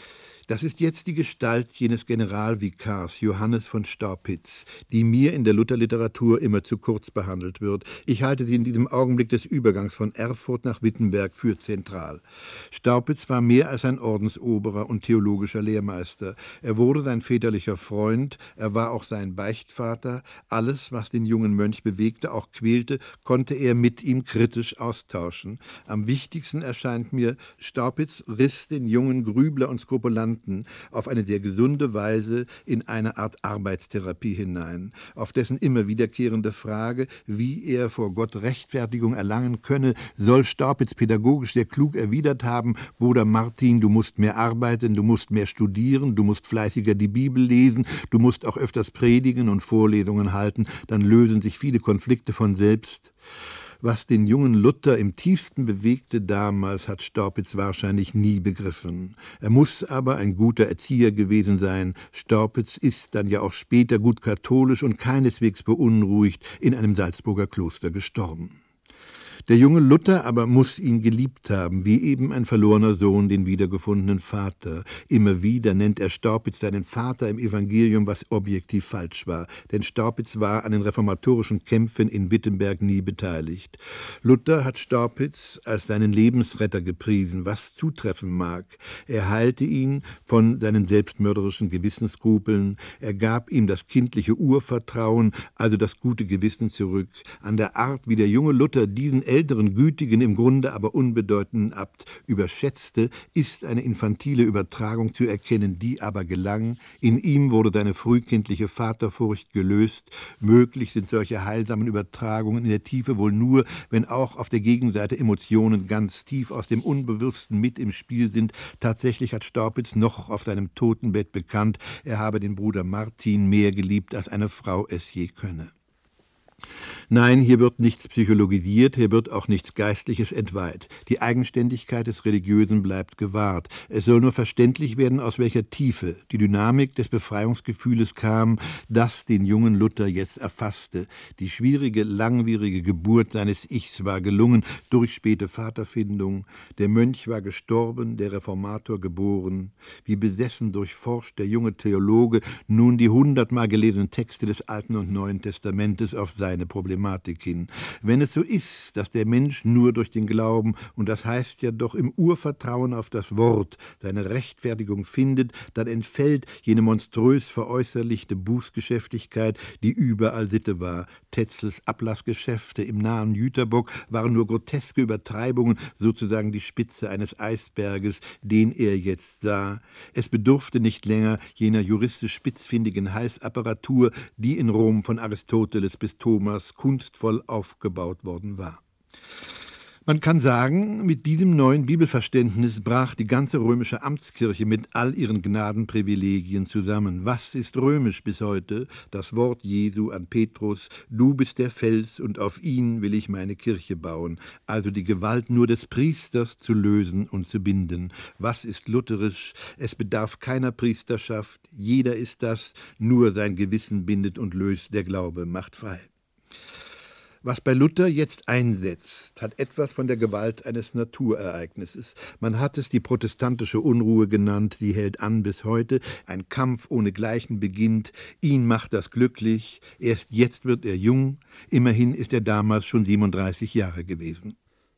Das ist jetzt die Gestalt jenes Generalvikars Johannes von Staupitz, die mir in der Lutherliteratur immer zu kurz behandelt wird. Ich halte sie in diesem Augenblick des Übergangs von Erfurt nach Wittenberg für zentral. Staupitz war mehr als ein Ordensoberer und theologischer Lehrmeister. Er wurde sein väterlicher Freund, er war auch sein Beichtvater. Alles, was den jungen Mönch bewegte, auch quälte, konnte er mit ihm kritisch austauschen. Am wichtigsten erscheint mir, Staupitz riss den jungen Grübler und Skrupulanten auf eine sehr gesunde Weise in eine Art Arbeitstherapie hinein, auf dessen immer wiederkehrende Frage, wie er vor Gott Rechtfertigung erlangen könne, soll Staupitz pädagogisch sehr klug erwidert haben: Bruder Martin, du musst mehr arbeiten, du musst mehr studieren, du musst fleißiger die Bibel lesen, du musst auch öfters predigen und Vorlesungen halten, dann lösen sich viele Konflikte von selbst. Was den jungen Luther im tiefsten bewegte damals, hat Staupitz wahrscheinlich nie begriffen. Er muss aber ein guter Erzieher gewesen sein. Staupitz ist dann ja auch später gut katholisch und keineswegs beunruhigt in einem Salzburger Kloster gestorben. Der junge Luther aber muss ihn geliebt haben, wie eben ein verlorener Sohn den wiedergefundenen Vater. Immer wieder nennt er Staupitz seinen Vater im Evangelium, was objektiv falsch war, denn Staupitz war an den reformatorischen Kämpfen in Wittenberg nie beteiligt. Luther hat Staupitz als seinen Lebensretter gepriesen, was zutreffen mag. Er heilte ihn von seinen selbstmörderischen Gewissensskrupeln, er gab ihm das kindliche Urvertrauen, also das gute Gewissen zurück. An der Art, wie der junge Luther diesen älteren, gütigen, im Grunde aber unbedeutenden Abt überschätzte, ist eine infantile Übertragung zu erkennen, die aber gelang. In ihm wurde seine frühkindliche Vaterfurcht gelöst. Möglich sind solche heilsamen Übertragungen in der Tiefe wohl nur, wenn auch auf der Gegenseite Emotionen ganz tief aus dem Unbewussten mit im Spiel sind. Tatsächlich hat Staupitz noch auf seinem Totenbett bekannt, er habe den Bruder Martin mehr geliebt, als eine Frau es je könne. Nein, hier wird nichts psychologisiert, hier wird auch nichts Geistliches entweiht. Die Eigenständigkeit des Religiösen bleibt gewahrt. Es soll nur verständlich werden, aus welcher Tiefe die Dynamik des Befreiungsgefühles kam, das den jungen Luther jetzt erfasste. Die schwierige, langwierige Geburt seines Ichs war gelungen durch späte Vaterfindung. Der Mönch war gestorben, der Reformator geboren. Wie besessen durchforscht der junge Theologe nun die hundertmal gelesenen Texte des Alten und Neuen Testamentes auf seine Problematik hin. Wenn es so ist, dass der Mensch nur durch den Glauben, und das heißt ja doch im Urvertrauen auf das Wort, seine Rechtfertigung findet, dann entfällt jene monströs veräußerlichte Bußgeschäftigkeit, die überall Sitte war. Tetzels Ablassgeschäfte im nahen Jüterbock waren nur groteske Übertreibungen, sozusagen die Spitze eines Eisberges, den er jetzt sah. Es bedurfte nicht länger jener juristisch spitzfindigen Heilsapparatur, die in Rom von Aristoteles bis Thomas kunstvoll aufgebaut worden war. Man kann sagen, mit diesem neuen Bibelverständnis brach die ganze römische Amtskirche mit all ihren Gnadenprivilegien zusammen. Was ist römisch bis heute? Das Wort Jesu an Petrus: Du bist der Fels und auf ihn will ich meine Kirche bauen. Also die Gewalt nur des Priesters zu lösen und zu binden. Was ist lutherisch? Es bedarf keiner Priesterschaft. Jeder ist das. Nur sein Gewissen bindet und löst. Der Glaube macht frei. Was bei Luther jetzt einsetzt, hat etwas von der Gewalt eines Naturereignisses. Man hat es die protestantische Unruhe genannt, sie hält an bis heute. Ein Kampf ohnegleichen beginnt, ihn macht das glücklich, erst jetzt wird er jung, immerhin ist er damals schon siebenunddreißig Jahre gewesen.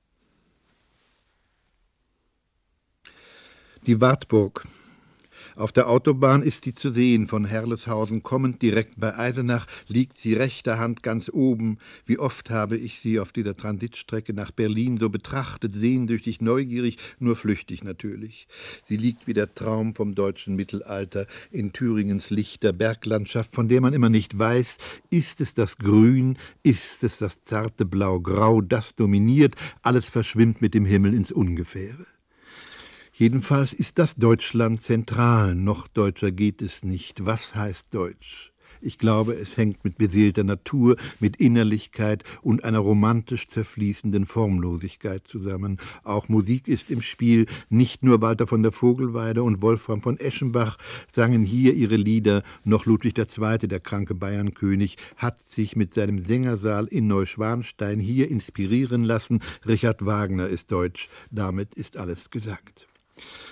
Die Wartburg. Auf der Autobahn ist sie zu sehen, von Herleshausen kommend direkt bei Eisenach liegt sie rechter Hand ganz oben. Wie oft habe ich sie auf dieser Transitstrecke nach Berlin so betrachtet, sehnsüchtig, neugierig, nur flüchtig natürlich. Sie liegt wie der Traum vom deutschen Mittelalter in Thüringens lichter Berglandschaft, von der man immer nicht weiß, ist es das Grün, ist es das zarte Blau-Grau, das dominiert, alles verschwimmt mit dem Himmel ins Ungefähre. Jedenfalls ist das Deutschland zentral, noch deutscher geht es nicht. Was heißt Deutsch? Ich glaube, es hängt mit beseelter Natur, mit Innerlichkeit und einer romantisch zerfließenden Formlosigkeit zusammen. Auch Musik ist im Spiel. Nicht nur Walter von der Vogelweide und Wolfram von Eschenbach sangen hier ihre Lieder, noch Ludwig der Zweite, der kranke Bayernkönig, hat sich mit seinem Sängersaal in Neuschwanstein hier inspirieren lassen. Richard Wagner ist deutsch. Damit ist alles gesagt.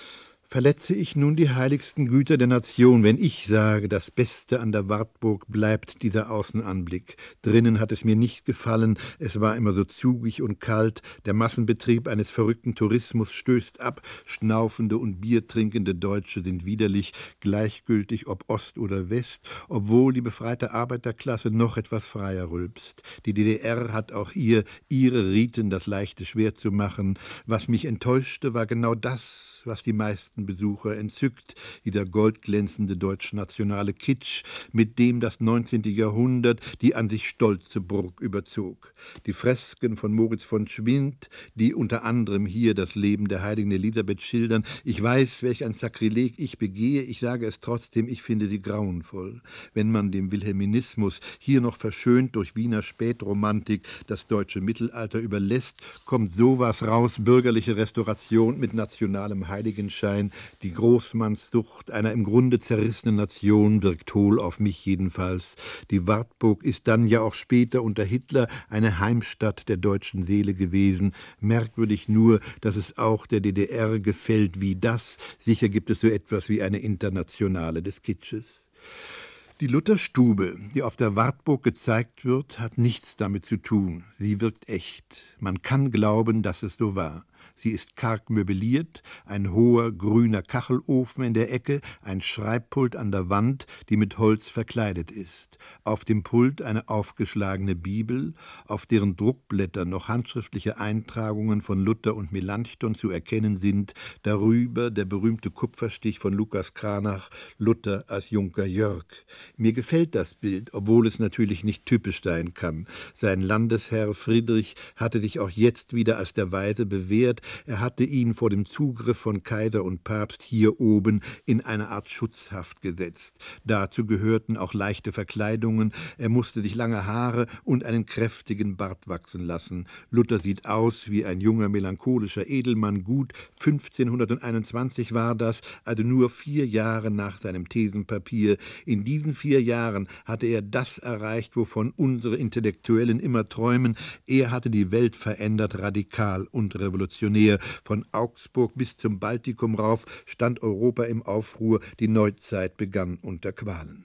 Verletze ich nun die heiligsten Güter der Nation, wenn ich sage, das Beste an der Wartburg bleibt dieser Außenanblick. Drinnen hat es mir nicht gefallen, es war immer so zugig und kalt, der Massenbetrieb eines verrückten Tourismus stößt ab, schnaufende und biertrinkende Deutsche sind widerlich, gleichgültig ob Ost oder West, obwohl die befreite Arbeiterklasse noch etwas freier rülpst. Die D D R hat auch ihr, ihre Riten das Leichte schwer zu machen. Was mich enttäuschte, war genau das, was die meisten Besucher entzückt, dieser goldglänzende deutschnationale Kitsch, mit dem das neunzehnte Jahrhundert die an sich stolze Burg überzog. Die Fresken von Moritz von Schwind, die unter anderem hier das Leben der heiligen Elisabeth schildern. Ich weiß, welch ein Sakrileg ich begehe, ich sage es trotzdem, ich finde sie grauenvoll. Wenn man dem Wilhelminismus, hier noch verschönt durch Wiener Spätromantik, das deutsche Mittelalter überlässt, kommt sowas raus, bürgerliche Restauration mit nationalem Heiligenschein, die Großmannssucht einer im Grunde zerrissenen Nation wirkt hohl auf mich jedenfalls. Die Wartburg ist dann ja auch später unter Hitler eine Heimstatt der deutschen Seele gewesen. Merkwürdig nur, dass es auch der D D R gefällt wie das. Sicher gibt es so etwas wie eine Internationale des Kitsches. Die Lutherstube, die auf der Wartburg gezeigt wird, hat nichts damit zu tun. Sie wirkt echt. Man kann glauben, dass es so war. Sie ist karg möbliert, ein hoher grüner Kachelofen in der Ecke, ein Schreibpult an der Wand, die mit Holz verkleidet ist. Auf dem Pult eine aufgeschlagene Bibel, auf deren Druckblättern noch handschriftliche Eintragungen von Luther und Melanchthon zu erkennen sind, darüber der berühmte Kupferstich von Lukas Cranach, Luther als Junker Jörg. Mir gefällt das Bild, obwohl es natürlich nicht typisch sein kann. Sein Landesherr Friedrich hatte sich auch jetzt wieder als der Weise bewährt. Er hatte ihn vor dem Zugriff von Kaiser und Papst hier oben in eine Art Schutzhaft gesetzt. Dazu gehörten auch leichte Verkleidungen. Er musste sich lange Haare und einen kräftigen Bart wachsen lassen. Luther sieht aus wie ein junger, melancholischer Edelmann. Gut fünfzehnhunderteinundzwanzig war das, also nur vier Jahre nach seinem Thesenpapier. In diesen vier Jahren hatte er das erreicht, wovon unsere Intellektuellen immer träumen. Er hatte die Welt verändert, radikal und revolutionär. Von Augsburg bis zum Baltikum rauf stand Europa im Aufruhr, die Neuzeit begann unter Qualen.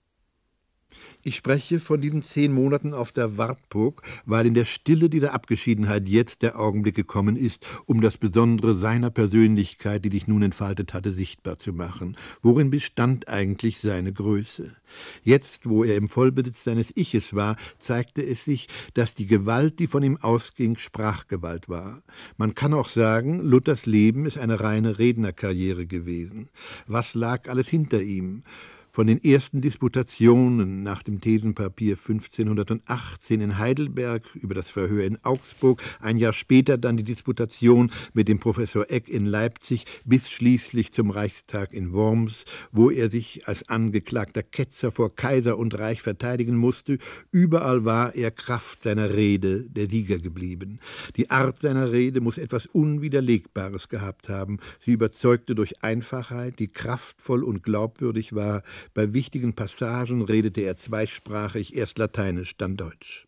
Ich spreche von diesen zehn Monaten auf der Wartburg, weil in der Stille dieser Abgeschiedenheit jetzt der Augenblick gekommen ist, um das Besondere seiner Persönlichkeit, die sich nun entfaltet hatte, sichtbar zu machen. Worin bestand eigentlich seine Größe? Jetzt, wo er im Vollbesitz seines Iches war, zeigte es sich, dass die Gewalt, die von ihm ausging, Sprachgewalt war. Man kann auch sagen, Luthers Leben ist eine reine Rednerkarriere gewesen. Was lag alles hinter ihm? Von den ersten Disputationen nach dem Thesenpapier fünfzehnhundertachtzehn in Heidelberg über das Verhör in Augsburg, ein Jahr später dann die Disputation mit dem Professor Eck in Leipzig bis schließlich zum Reichstag in Worms, wo er sich als angeklagter Ketzer vor Kaiser und Reich verteidigen musste. Überall war er Kraft seiner Rede der Sieger geblieben. Die Art seiner Rede muss etwas Unwiderlegbares gehabt haben. Sie überzeugte durch Einfachheit, die kraftvoll und glaubwürdig war. Bei wichtigen Passagen redete er zweisprachig, erst Lateinisch, dann Deutsch.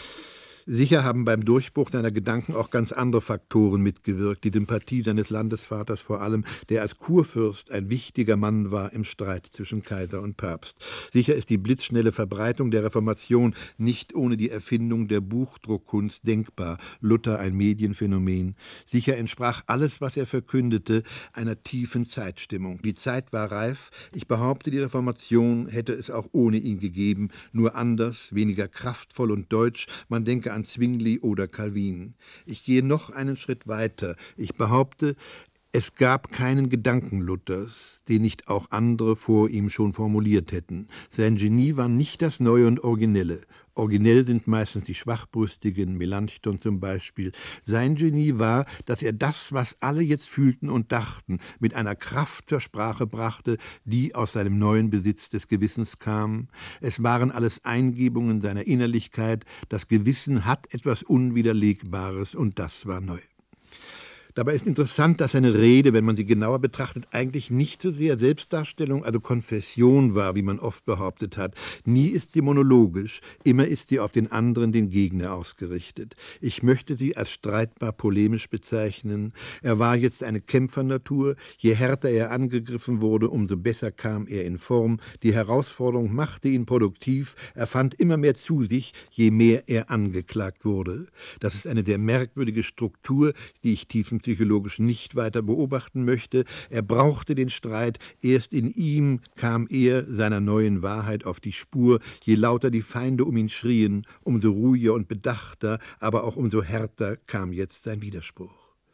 Sicher haben beim Durchbruch seiner Gedanken auch ganz andere Faktoren mitgewirkt. Die Sympathie seines Landesvaters vor allem, der als Kurfürst ein wichtiger Mann war im Streit zwischen Kaiser und Papst. Sicher ist die blitzschnelle Verbreitung der Reformation nicht ohne die Erfindung der Buchdruckkunst denkbar. Luther ein Medienphänomen. Sicher entsprach alles, was er verkündete, einer tiefen Zeitstimmung. Die Zeit war reif. Ich behaupte, die Reformation hätte es auch ohne ihn gegeben, nur anders, weniger kraftvoll und deutsch. Man denke an Zwingli oder Calvin. Ich gehe noch einen Schritt weiter. Ich behaupte, es gab keinen Gedanken Luthers, den nicht auch andere vor ihm schon formuliert hätten. Sein Genie war nicht das Neue und Originelle. Originell sind meistens die Schwachbrüstigen, Melanchthon zum Beispiel. Sein Genie war, dass er das, was alle jetzt fühlten und dachten, mit einer Kraft zur Sprache brachte, die aus seinem neuen Besitz des Gewissens kam. Es waren alles Eingebungen seiner Innerlichkeit. Das Gewissen hat etwas Unwiderlegbares und das war neu. Dabei ist interessant, dass seine Rede, wenn man sie genauer betrachtet, eigentlich nicht so sehr Selbstdarstellung, also Konfession war, wie man oft behauptet hat. Nie ist sie monologisch, immer ist sie auf den anderen, den Gegner, ausgerichtet. Ich möchte sie als streitbar polemisch bezeichnen. Er war jetzt eine Kämpfernatur. Je härter er angegriffen wurde, umso besser kam er in Form. Die Herausforderung machte ihn produktiv. Er fand immer mehr zu sich, je mehr er angeklagt wurde. Das ist eine sehr merkwürdige Struktur, die ich tiefenpsychologisch nicht weiter beobachten möchte. Er brauchte den Streit. Erst in ihm kam er seiner neuen Wahrheit auf die Spur. Je lauter die Feinde um ihn schrien, umso ruhiger und bedachter, aber auch umso härter kam jetzt sein Widerspruch.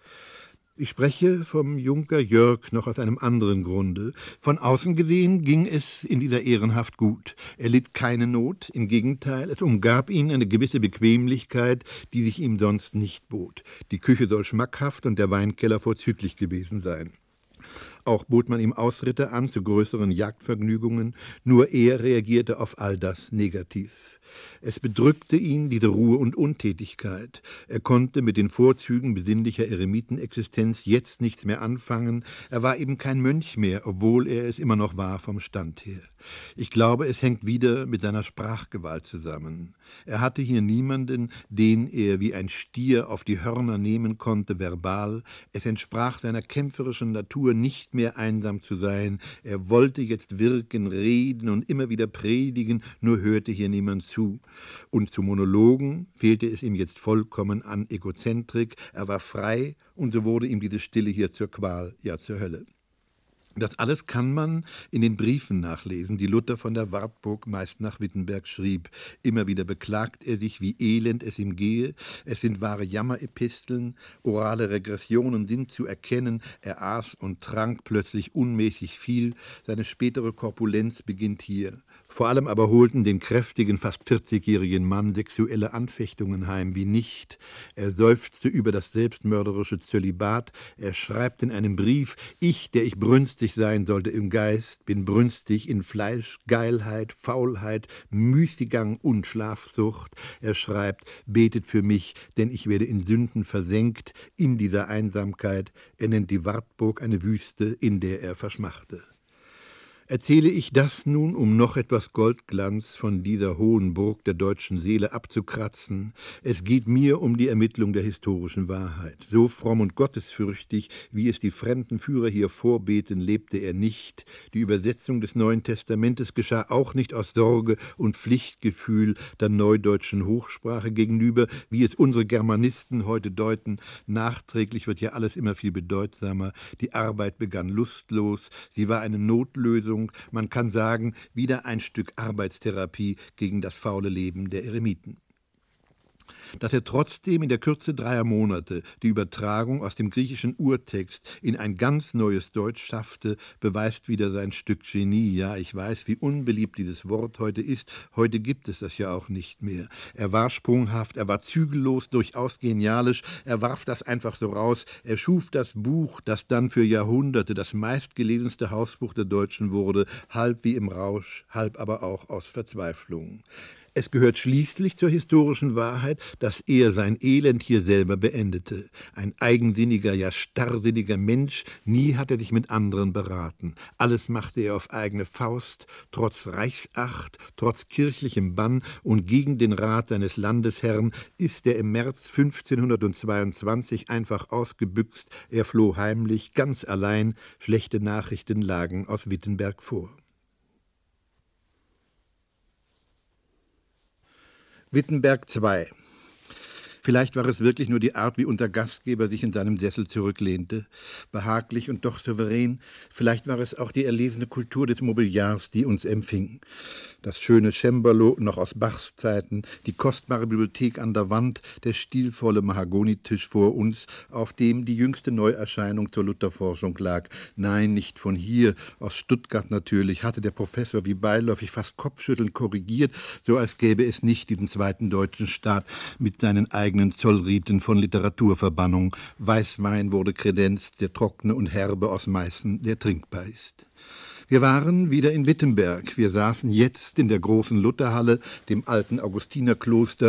Ich spreche vom Junker Jörg noch aus einem anderen Grunde. Von außen gesehen ging es in dieser Ehrenhaft gut. Er litt keine Not, im Gegenteil, es umgab ihn eine gewisse Bequemlichkeit, die sich ihm sonst nicht bot. Die Küche soll schmackhaft und der Weinkeller vorzüglich gewesen sein. Auch bot man ihm Ausritte an zu größeren Jagdvergnügungen, nur er reagierte auf all das negativ. Es bedrückte ihn, diese Ruhe und Untätigkeit. Er konnte mit den Vorzügen besinnlicher Eremitenexistenz jetzt nichts mehr anfangen. Er war eben kein Mönch mehr, obwohl er es immer noch war vom Stand her. Ich glaube, es hängt wieder mit seiner Sprachgewalt zusammen. Er hatte hier niemanden, den er wie ein Stier auf die Hörner nehmen konnte, verbal. Es entsprach seiner kämpferischen Natur, nicht mehr einsam zu sein. Er wollte jetzt wirken, reden und immer wieder predigen, nur hörte hier niemand zu. Und zu Monologen fehlte es ihm jetzt vollkommen an Egozentrik. Er war frei und so wurde ihm diese Stille hier zur Qual, ja zur Hölle. Das alles kann man in den Briefen nachlesen, die Luther von der Wartburg meist nach Wittenberg schrieb. Immer wieder beklagt er sich, wie elend es ihm gehe. Es sind wahre Jammerepisteln, orale Regressionen sind zu erkennen. Er aß und trank plötzlich unmäßig viel. Seine spätere Korpulenz beginnt hier. Vor allem aber holten den kräftigen, fast vierzigjährigen Mann sexuelle Anfechtungen heim, wie nicht. Er seufzte über das selbstmörderische Zölibat. Er schreibt in einem Brief: Ich, der ich brünstig sein sollte im Geist, bin brünstig in Fleisch, Geilheit, Faulheit, Müßiggang und Schlafsucht. Er schreibt: Betet für mich, denn ich werde in Sünden versenkt, in dieser Einsamkeit. Er nennt die Wartburg eine Wüste, in der er verschmachte. Erzähle ich das nun, um noch etwas Goldglanz von dieser hohen Burg der deutschen Seele abzukratzen? Es geht mir um die Ermittlung der historischen Wahrheit. So fromm und gottesfürchtig, wie es die fremden Führer hier vorbeten, lebte er nicht. Die Übersetzung des Neuen Testamentes geschah auch nicht aus Sorge und Pflichtgefühl der neudeutschen Hochsprache gegenüber, wie es unsere Germanisten heute deuten. Nachträglich wird ja alles immer viel bedeutsamer. Die Arbeit begann lustlos, sie war eine Notlösung. Man kann sagen, wieder ein Stück Arbeitstherapie gegen das faule Leben der Eremiten. Dass er trotzdem in der Kürze dreier Monate die Übertragung aus dem griechischen Urtext in ein ganz neues Deutsch schaffte, beweist wieder sein Stück Genie. Ja, ich weiß, wie unbeliebt dieses Wort heute ist. Heute gibt es das ja auch nicht mehr. Er war sprunghaft, er war zügellos, durchaus genialisch. Er warf das einfach so raus. Er schuf das Buch, das dann für Jahrhunderte das meistgelesenste Hausbuch der Deutschen wurde, halb wie im Rausch, halb aber auch aus Verzweiflung. Es gehört schließlich zur historischen Wahrheit, dass er sein Elend hier selber beendete. Ein eigensinniger, ja starrsinniger Mensch, nie hat er sich mit anderen beraten. Alles machte er auf eigene Faust, trotz Reichsacht, trotz kirchlichem Bann und gegen den Rat seines Landesherrn ist er im März fünfzehnhundertzweiundzwanzig einfach ausgebüxt. Er floh heimlich, ganz allein. Schlechte Nachrichten lagen aus Wittenberg vor. Wittenberg zwei. Vielleicht war es wirklich nur die Art, wie unser Gastgeber sich in seinem Sessel zurücklehnte, behaglich und doch souverän. Vielleicht war es auch die erlesene Kultur des Mobiliars, die uns empfing. Das schöne Cembalo noch aus Bachs Zeiten, die kostbare Bibliothek an der Wand, der stilvolle Mahagonitisch vor uns, auf dem die jüngste Neuerscheinung zur Lutherforschung lag. Nein, nicht von hier, aus Stuttgart natürlich, hatte der Professor wie beiläufig fast kopfschüttelnd korrigiert, so als gäbe es nicht diesen zweiten deutschen Staat mit seinen eigenen Zollriten von Literaturverbannung. Weißwein wurde kredenzt, der trockene und herbe aus Meißen, der trinkbar ist. Wir waren wieder in Wittenberg. Wir saßen jetzt in der großen Lutherhalle, dem alten Augustinerkloster.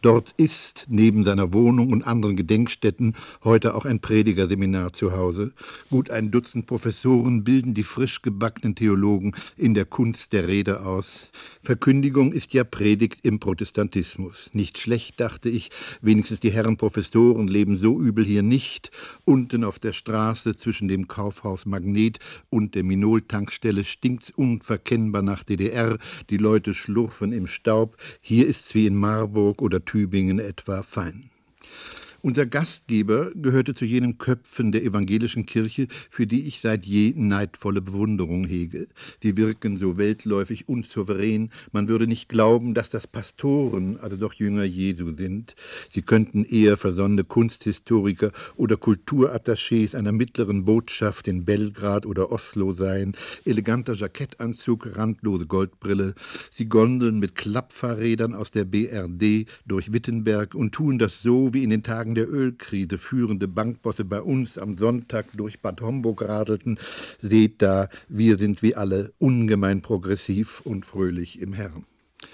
Dort ist neben seiner Wohnung und anderen Gedenkstätten heute auch ein Predigerseminar zu Hause. Gut ein Dutzend Professoren bilden die frisch gebackenen Theologen in der Kunst der Rede aus. Verkündigung ist ja Predigt im Protestantismus. Nicht schlecht, dachte ich, wenigstens die Herren Professoren leben so übel hier nicht. Unten auf der Straße zwischen dem Kaufhaus Magnet und der Minol-Tankstelle stinkt's unverkennbar nach D D R. Die Leute schlurfen im Staub. Hier ist's wie in Marburg oder Tübingen etwa fein. Unser Gastgeber gehörte zu jenen Köpfen der evangelischen Kirche, für die ich seit je neidvolle Bewunderung hege. Sie wirken so weltläufig und souverän, man würde nicht glauben, dass das Pastoren, also doch Jünger Jesu sind. Sie könnten eher versonnene Kunsthistoriker oder Kulturattachés einer mittleren Botschaft in Belgrad oder Oslo sein, eleganter Jackettanzug, randlose Goldbrille. Sie gondeln mit Klappfahrrädern aus der B R D durch Wittenberg und tun das so, wie in den Tagen der Ölkrise führende Bankbosse bei uns am Sonntag durch Bad Homburg radelten. Seht da, wir sind wie alle ungemein progressiv und fröhlich im Herrn.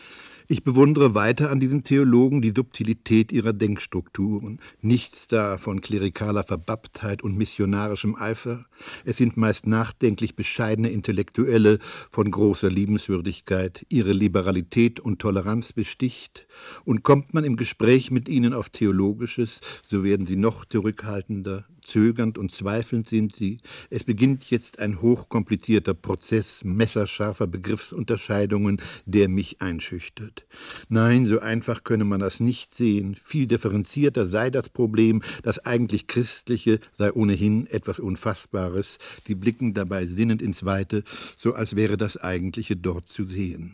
Ich bewundere weiter an diesen Theologen die Subtilität ihrer Denkstrukturen. Nichts da von klerikaler Verbapptheit und missionarischem Eifer. Es sind meist nachdenklich bescheidene Intellektuelle von großer Liebenswürdigkeit. Ihre Liberalität und Toleranz besticht. Und kommt man im Gespräch mit ihnen auf Theologisches, so werden sie noch zurückhaltender. Zögernd und zweifelnd sind sie. Es beginnt jetzt ein hochkomplizierter Prozess messerscharfer Begriffsunterscheidungen, der mich einschüchtert. Nein, so einfach könne man das nicht sehen. Viel differenzierter sei das Problem, das eigentlich Christliche sei ohnehin etwas Unfassbares. Die blicken dabei sinnend ins Weite, so als wäre das Eigentliche dort zu sehen.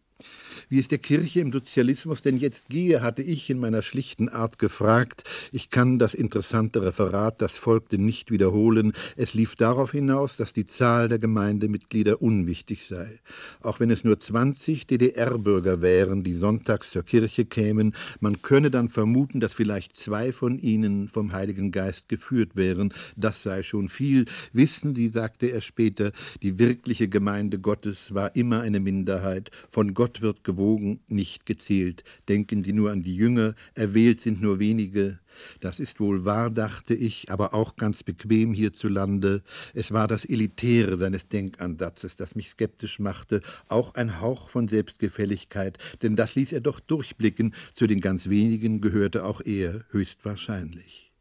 Wie es der Kirche im Sozialismus denn jetzt gehe, hatte ich in meiner schlichten Art gefragt. Ich kann das interessante Referat, das folgte, nicht wiederholen. Es lief darauf hinaus, dass die Zahl der Gemeindemitglieder unwichtig sei. Auch wenn es nur zwanzig D D R-Bürger wären, die sonntags zur Kirche kämen, man könne dann vermuten, dass vielleicht zwei von ihnen vom Heiligen Geist geführt wären. Das sei schon viel. Wissen Sie, sagte er später, die wirkliche Gemeinde Gottes war immer eine Minderheit. Von Gott wird gewogen, nicht gezählt. Denken Sie nur an die Jünger, erwählt sind nur wenige. Das ist wohl wahr, dachte ich, aber auch ganz bequem hierzulande. Es war das Elitäre seines Denkansatzes, das mich skeptisch machte, auch ein Hauch von Selbstgefälligkeit, denn das ließ er doch durchblicken, zu den ganz wenigen gehörte auch er höchstwahrscheinlich.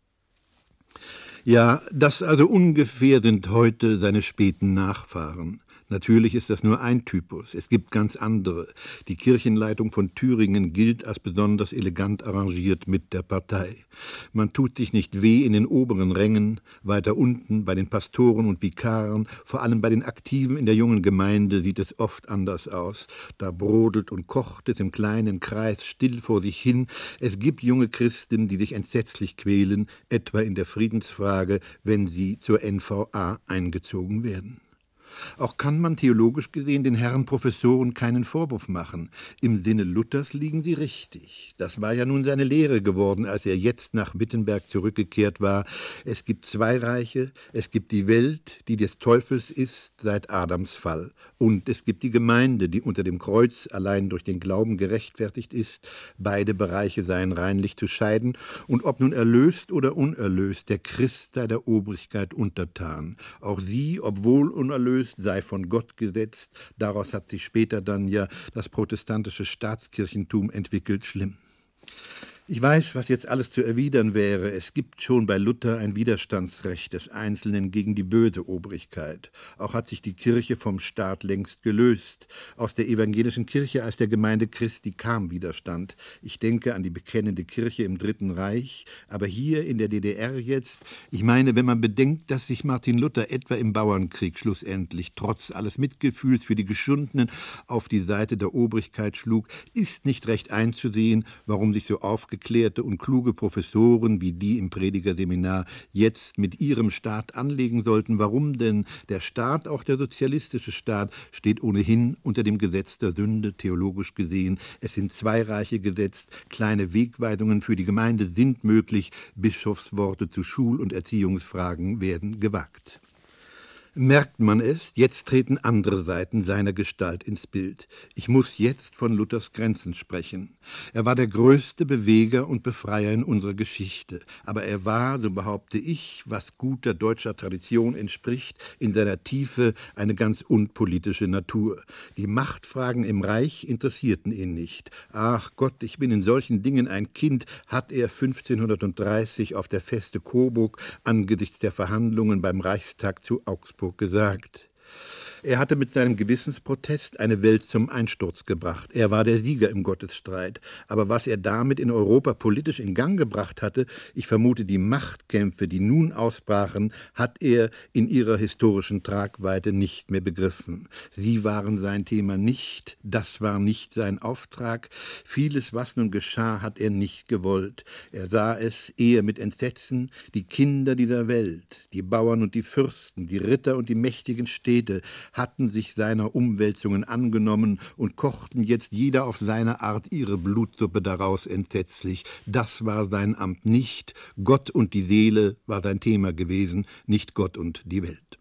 Ja, das also ungefähr sind heute seine späten Nachfahren. Natürlich ist das nur ein Typus, es gibt ganz andere. Die Kirchenleitung von Thüringen gilt als besonders elegant arrangiert mit der Partei. Man tut sich nicht weh in den oberen Rängen, weiter unten bei den Pastoren und Vikaren, vor allem bei den Aktiven in der jungen Gemeinde sieht es oft anders aus. Da brodelt und kocht es im kleinen Kreis still vor sich hin. Es gibt junge Christen, die sich entsetzlich quälen, etwa in der Friedensfrage, wenn sie zur N V A eingezogen werden. Auch kann man theologisch gesehen den Herren Professoren keinen Vorwurf machen. Im Sinne Luthers liegen sie richtig. Das war ja nun seine Lehre geworden, als er jetzt nach Wittenberg zurückgekehrt war. Es gibt zwei Reiche, es gibt die Welt, die des Teufels ist seit Adams Fall. Und es gibt die Gemeinde, die unter dem Kreuz allein durch den Glauben gerechtfertigt ist. Beide Bereiche seien reinlich zu scheiden. Und ob nun erlöst oder unerlöst, der Christ sei der Obrigkeit untertan. Auch sie, obwohl unerlöst, sei von Gott gesetzt. Daraus hat sich später dann ja das protestantische Staatskirchentum entwickelt, schlimm. Ich weiß, was jetzt alles zu erwidern wäre. Es gibt schon bei Luther ein Widerstandsrecht des Einzelnen gegen die böse Obrigkeit. Auch hat sich die Kirche vom Staat längst gelöst. Aus der evangelischen Kirche als der Gemeinde Christi kam Widerstand. Ich denke an die bekennende Kirche im Dritten Reich. Aber hier in der D D R jetzt, ich meine, wenn man bedenkt, dass sich Martin Luther etwa im Bauernkrieg schlussendlich trotz alles Mitgefühls für die Geschundenen auf die Seite der Obrigkeit schlug, ist nicht recht einzusehen, warum sich so aufgeklärte und kluge Professoren wie die im Predigerseminar jetzt mit ihrem Staat anlegen sollten. Warum denn? Der Staat, auch der sozialistische Staat, steht ohnehin unter dem Gesetz der Sünde, theologisch gesehen. Es sind zwei Reiche gesetzt, kleine Wegweisungen für die Gemeinde sind möglich, Bischofsworte zu Schul- und Erziehungsfragen werden gewagt. Merkt man es, jetzt treten andere Seiten seiner Gestalt ins Bild. Ich muss jetzt von Luthers Grenzen sprechen. Er war der größte Beweger und Befreier in unserer Geschichte. Aber er war, so behaupte ich, was guter deutscher Tradition entspricht, in seiner Tiefe eine ganz unpolitische Natur. Die Machtfragen im Reich interessierten ihn nicht. Ach Gott, ich bin in solchen Dingen ein Kind, hat er fünfzehnhundertdreißig auf der Feste Coburg angesichts der Verhandlungen beim Reichstag zu Augsburg gesagt. Er hatte mit seinem Gewissensprotest eine Welt zum Einsturz gebracht. Er war der Sieger im Gottesstreit. Aber was er damit in Europa politisch in Gang gebracht hatte, ich vermute, die Machtkämpfe, die nun ausbrachen, hat er in ihrer historischen Tragweite nicht mehr begriffen. Sie waren sein Thema nicht, das war nicht sein Auftrag. Vieles, was nun geschah, hat er nicht gewollt. Er sah es eher mit Entsetzen, die Kinder dieser Welt, die Bauern und die Fürsten, die Ritter und die mächtigen Städte, hatten sich seiner Umwälzungen angenommen und kochten jetzt jeder auf seine Art ihre Blutsuppe daraus entsetzlich. Das war sein Amt nicht. Gott und die Seele war sein Thema gewesen, nicht Gott und die Welt.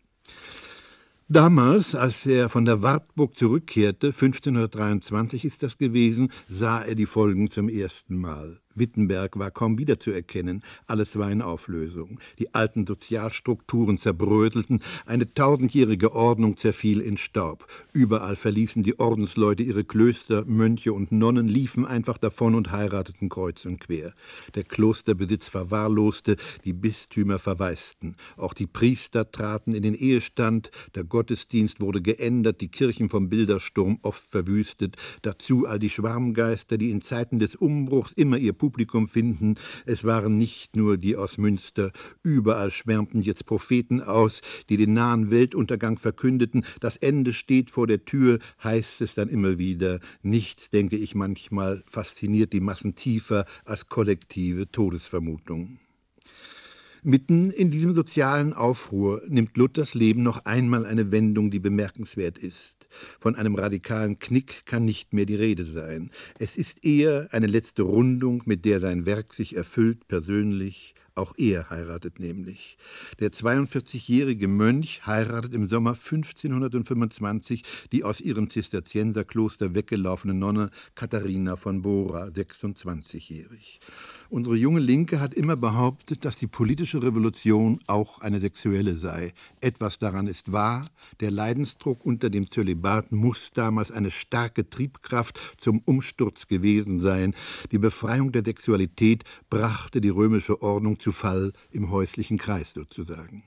Damals, als er von der Wartburg zurückkehrte, fünfzehnhundertdreiundzwanzig ist das gewesen, sah er die Folgen zum ersten Mal. Wittenberg war kaum wiederzuerkennen, alles war in Auflösung. Die alten Sozialstrukturen zerbröselten, eine tausendjährige Ordnung zerfiel in Staub. Überall verließen die Ordensleute ihre Klöster, Mönche und Nonnen liefen einfach davon und heirateten kreuz und quer. Der Klosterbesitz verwahrloste, die Bistümer verwaisten. Auch die Priester traten in den Ehestand, der Gottesdienst wurde geändert, die Kirchen vom Bildersturm oft verwüstet, dazu all die Schwarmgeister, die in Zeiten des Umbruchs immer ihr Publikum finden. Es waren nicht nur die aus Münster. Überall schwärmten jetzt Propheten aus, die den nahen Weltuntergang verkündeten. Das Ende steht vor der Tür, heißt es dann immer wieder. Nichts, denke ich manchmal, fasziniert die Massen tiefer als kollektive Todesvermutung. Mitten in diesem sozialen Aufruhr nimmt Luthers Leben noch einmal eine Wendung, die bemerkenswert ist. Von einem radikalen Knick kann nicht mehr die Rede sein. Es ist eher eine letzte Rundung, mit der sein Werk sich erfüllt, persönlich. Auch er heiratet nämlich. Der zweiundvierzigjährige Mönch heiratet im Sommer fünfzehnhundertfünfundzwanzig die aus ihrem Zisterzienserkloster weggelaufene Nonne Katharina von Bora, sechsundzwanzigjährig. Unsere junge Linke hat immer behauptet, dass die politische Revolution auch eine sexuelle sei. Etwas daran ist wahr. Der Leidensdruck unter dem Zölibat muss damals eine starke Triebkraft zum Umsturz gewesen sein. Die Befreiung der Sexualität brachte die römische Ordnung zu Fall im häuslichen Kreis sozusagen.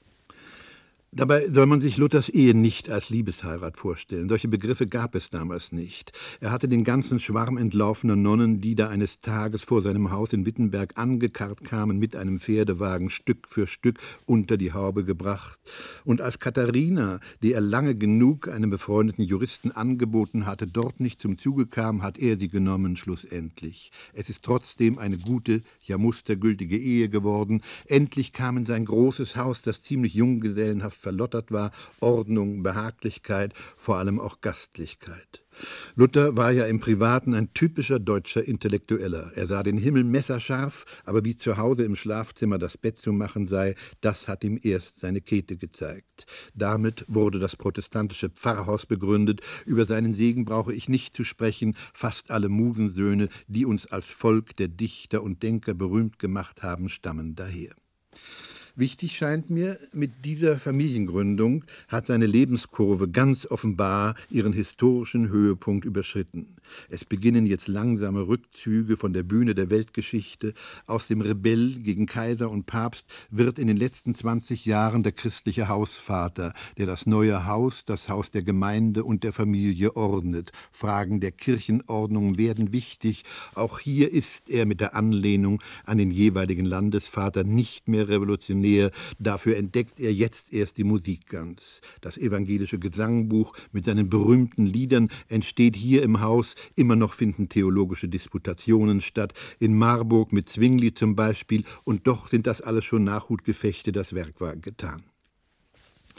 Dabei soll man sich Luthers Ehe nicht als Liebesheirat vorstellen. Solche Begriffe gab es damals nicht. Er hatte den ganzen Schwarm entlaufener Nonnen, die da eines Tages vor seinem Haus in Wittenberg angekarrt kamen, mit einem Pferdewagen Stück für Stück unter die Haube gebracht. Und als Katharina, die er lange genug einem befreundeten Juristen angeboten hatte, dort nicht zum Zuge kam, hat er sie genommen, schlussendlich. Es ist trotzdem eine gute, ja mustergültige Ehe geworden. Endlich kam in sein großes Haus, das ziemlich junggesellenhaft verlottert war, Ordnung, Behaglichkeit, vor allem auch Gastlichkeit. Luther war ja im Privaten ein typischer deutscher Intellektueller. Er sah den Himmel messerscharf, aber wie zu Hause im Schlafzimmer das Bett zu machen sei, das hat ihm erst seine Käthe gezeigt. Damit wurde das protestantische Pfarrhaus begründet. Über seinen Segen brauche ich nicht zu sprechen. Fast alle Musensöhne, die uns als Volk der Dichter und Denker berühmt gemacht haben, stammen daher. Wichtig scheint mir, mit dieser Familiengründung hat seine Lebenskurve ganz offenbar ihren historischen Höhepunkt überschritten. Es beginnen jetzt langsame Rückzüge von der Bühne der Weltgeschichte. Aus dem Rebell gegen Kaiser und Papst wird in den letzten zwanzig Jahren der christliche Hausvater, der das neue Haus, das Haus der Gemeinde und der Familie ordnet. Fragen der Kirchenordnung werden wichtig. Auch hier ist er mit der Anlehnung an den jeweiligen Landesvater nicht mehr revolutionär. Dafür entdeckt er jetzt erst die Musik ganz. Das evangelische Gesangbuch mit seinen berühmten Liedern entsteht hier im Haus. Immer noch finden theologische Disputationen statt. In Marburg mit Zwingli zum Beispiel. Und doch sind das alles schon Nachhutgefechte, das Werk war getan.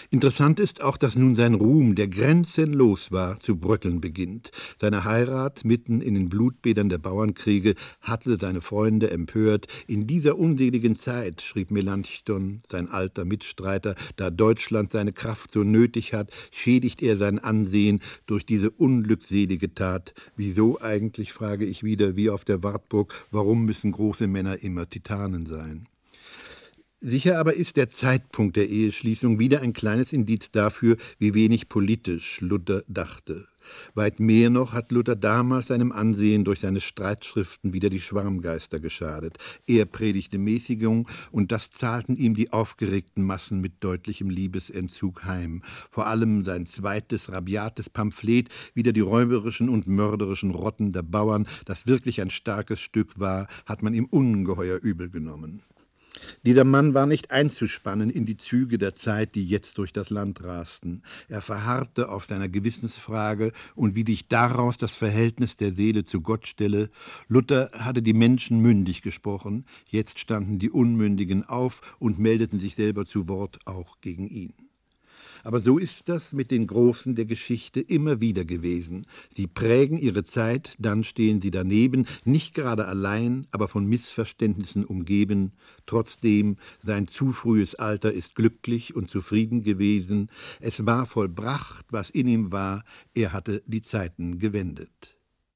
Interessant ist auch, dass nun sein Ruhm, der grenzenlos war, zu bröckeln beginnt. Seine Heirat mitten in den Blutbädern der Bauernkriege hatte seine Freunde empört. In dieser unseligen Zeit, schrieb Melanchthon, sein alter Mitstreiter, da Deutschland seine Kraft so nötig hat, schädigt er sein Ansehen durch diese unglückselige Tat. Wieso eigentlich, frage ich wieder, wie auf der Wartburg, warum müssen große Männer immer Titanen sein? Sicher aber ist der Zeitpunkt der Eheschließung wieder ein kleines Indiz dafür, wie wenig politisch Luther dachte. Weit mehr noch hat Luther damals seinem Ansehen durch seine Streitschriften wieder die Schwarmgeister geschadet. Er predigte Mäßigung, und das zahlten ihm die aufgeregten Massen mit deutlichem Liebesentzug heim. Vor allem sein zweites, rabiates Pamphlet wider die räuberischen und mörderischen Rotten der Bauern, das wirklich ein starkes Stück war, hat man ihm ungeheuer übel genommen. Dieser Mann war nicht einzuspannen in die Züge der Zeit, die jetzt durch das Land rasten. Er verharrte auf seiner Gewissensfrage und wie sich daraus das Verhältnis der Seele zu Gott stelle. Luther hatte die Menschen mündig gesprochen, jetzt standen die Unmündigen auf und meldeten sich selber zu Wort, auch gegen ihn. Aber so ist das mit den Großen der Geschichte immer wieder gewesen. Sie prägen ihre Zeit, dann stehen sie daneben, nicht gerade allein, aber von Missverständnissen umgeben. Trotzdem, sein zu frühes Alter ist glücklich und zufrieden gewesen. Es war vollbracht, was in ihm war, er hatte die Zeiten gewendet.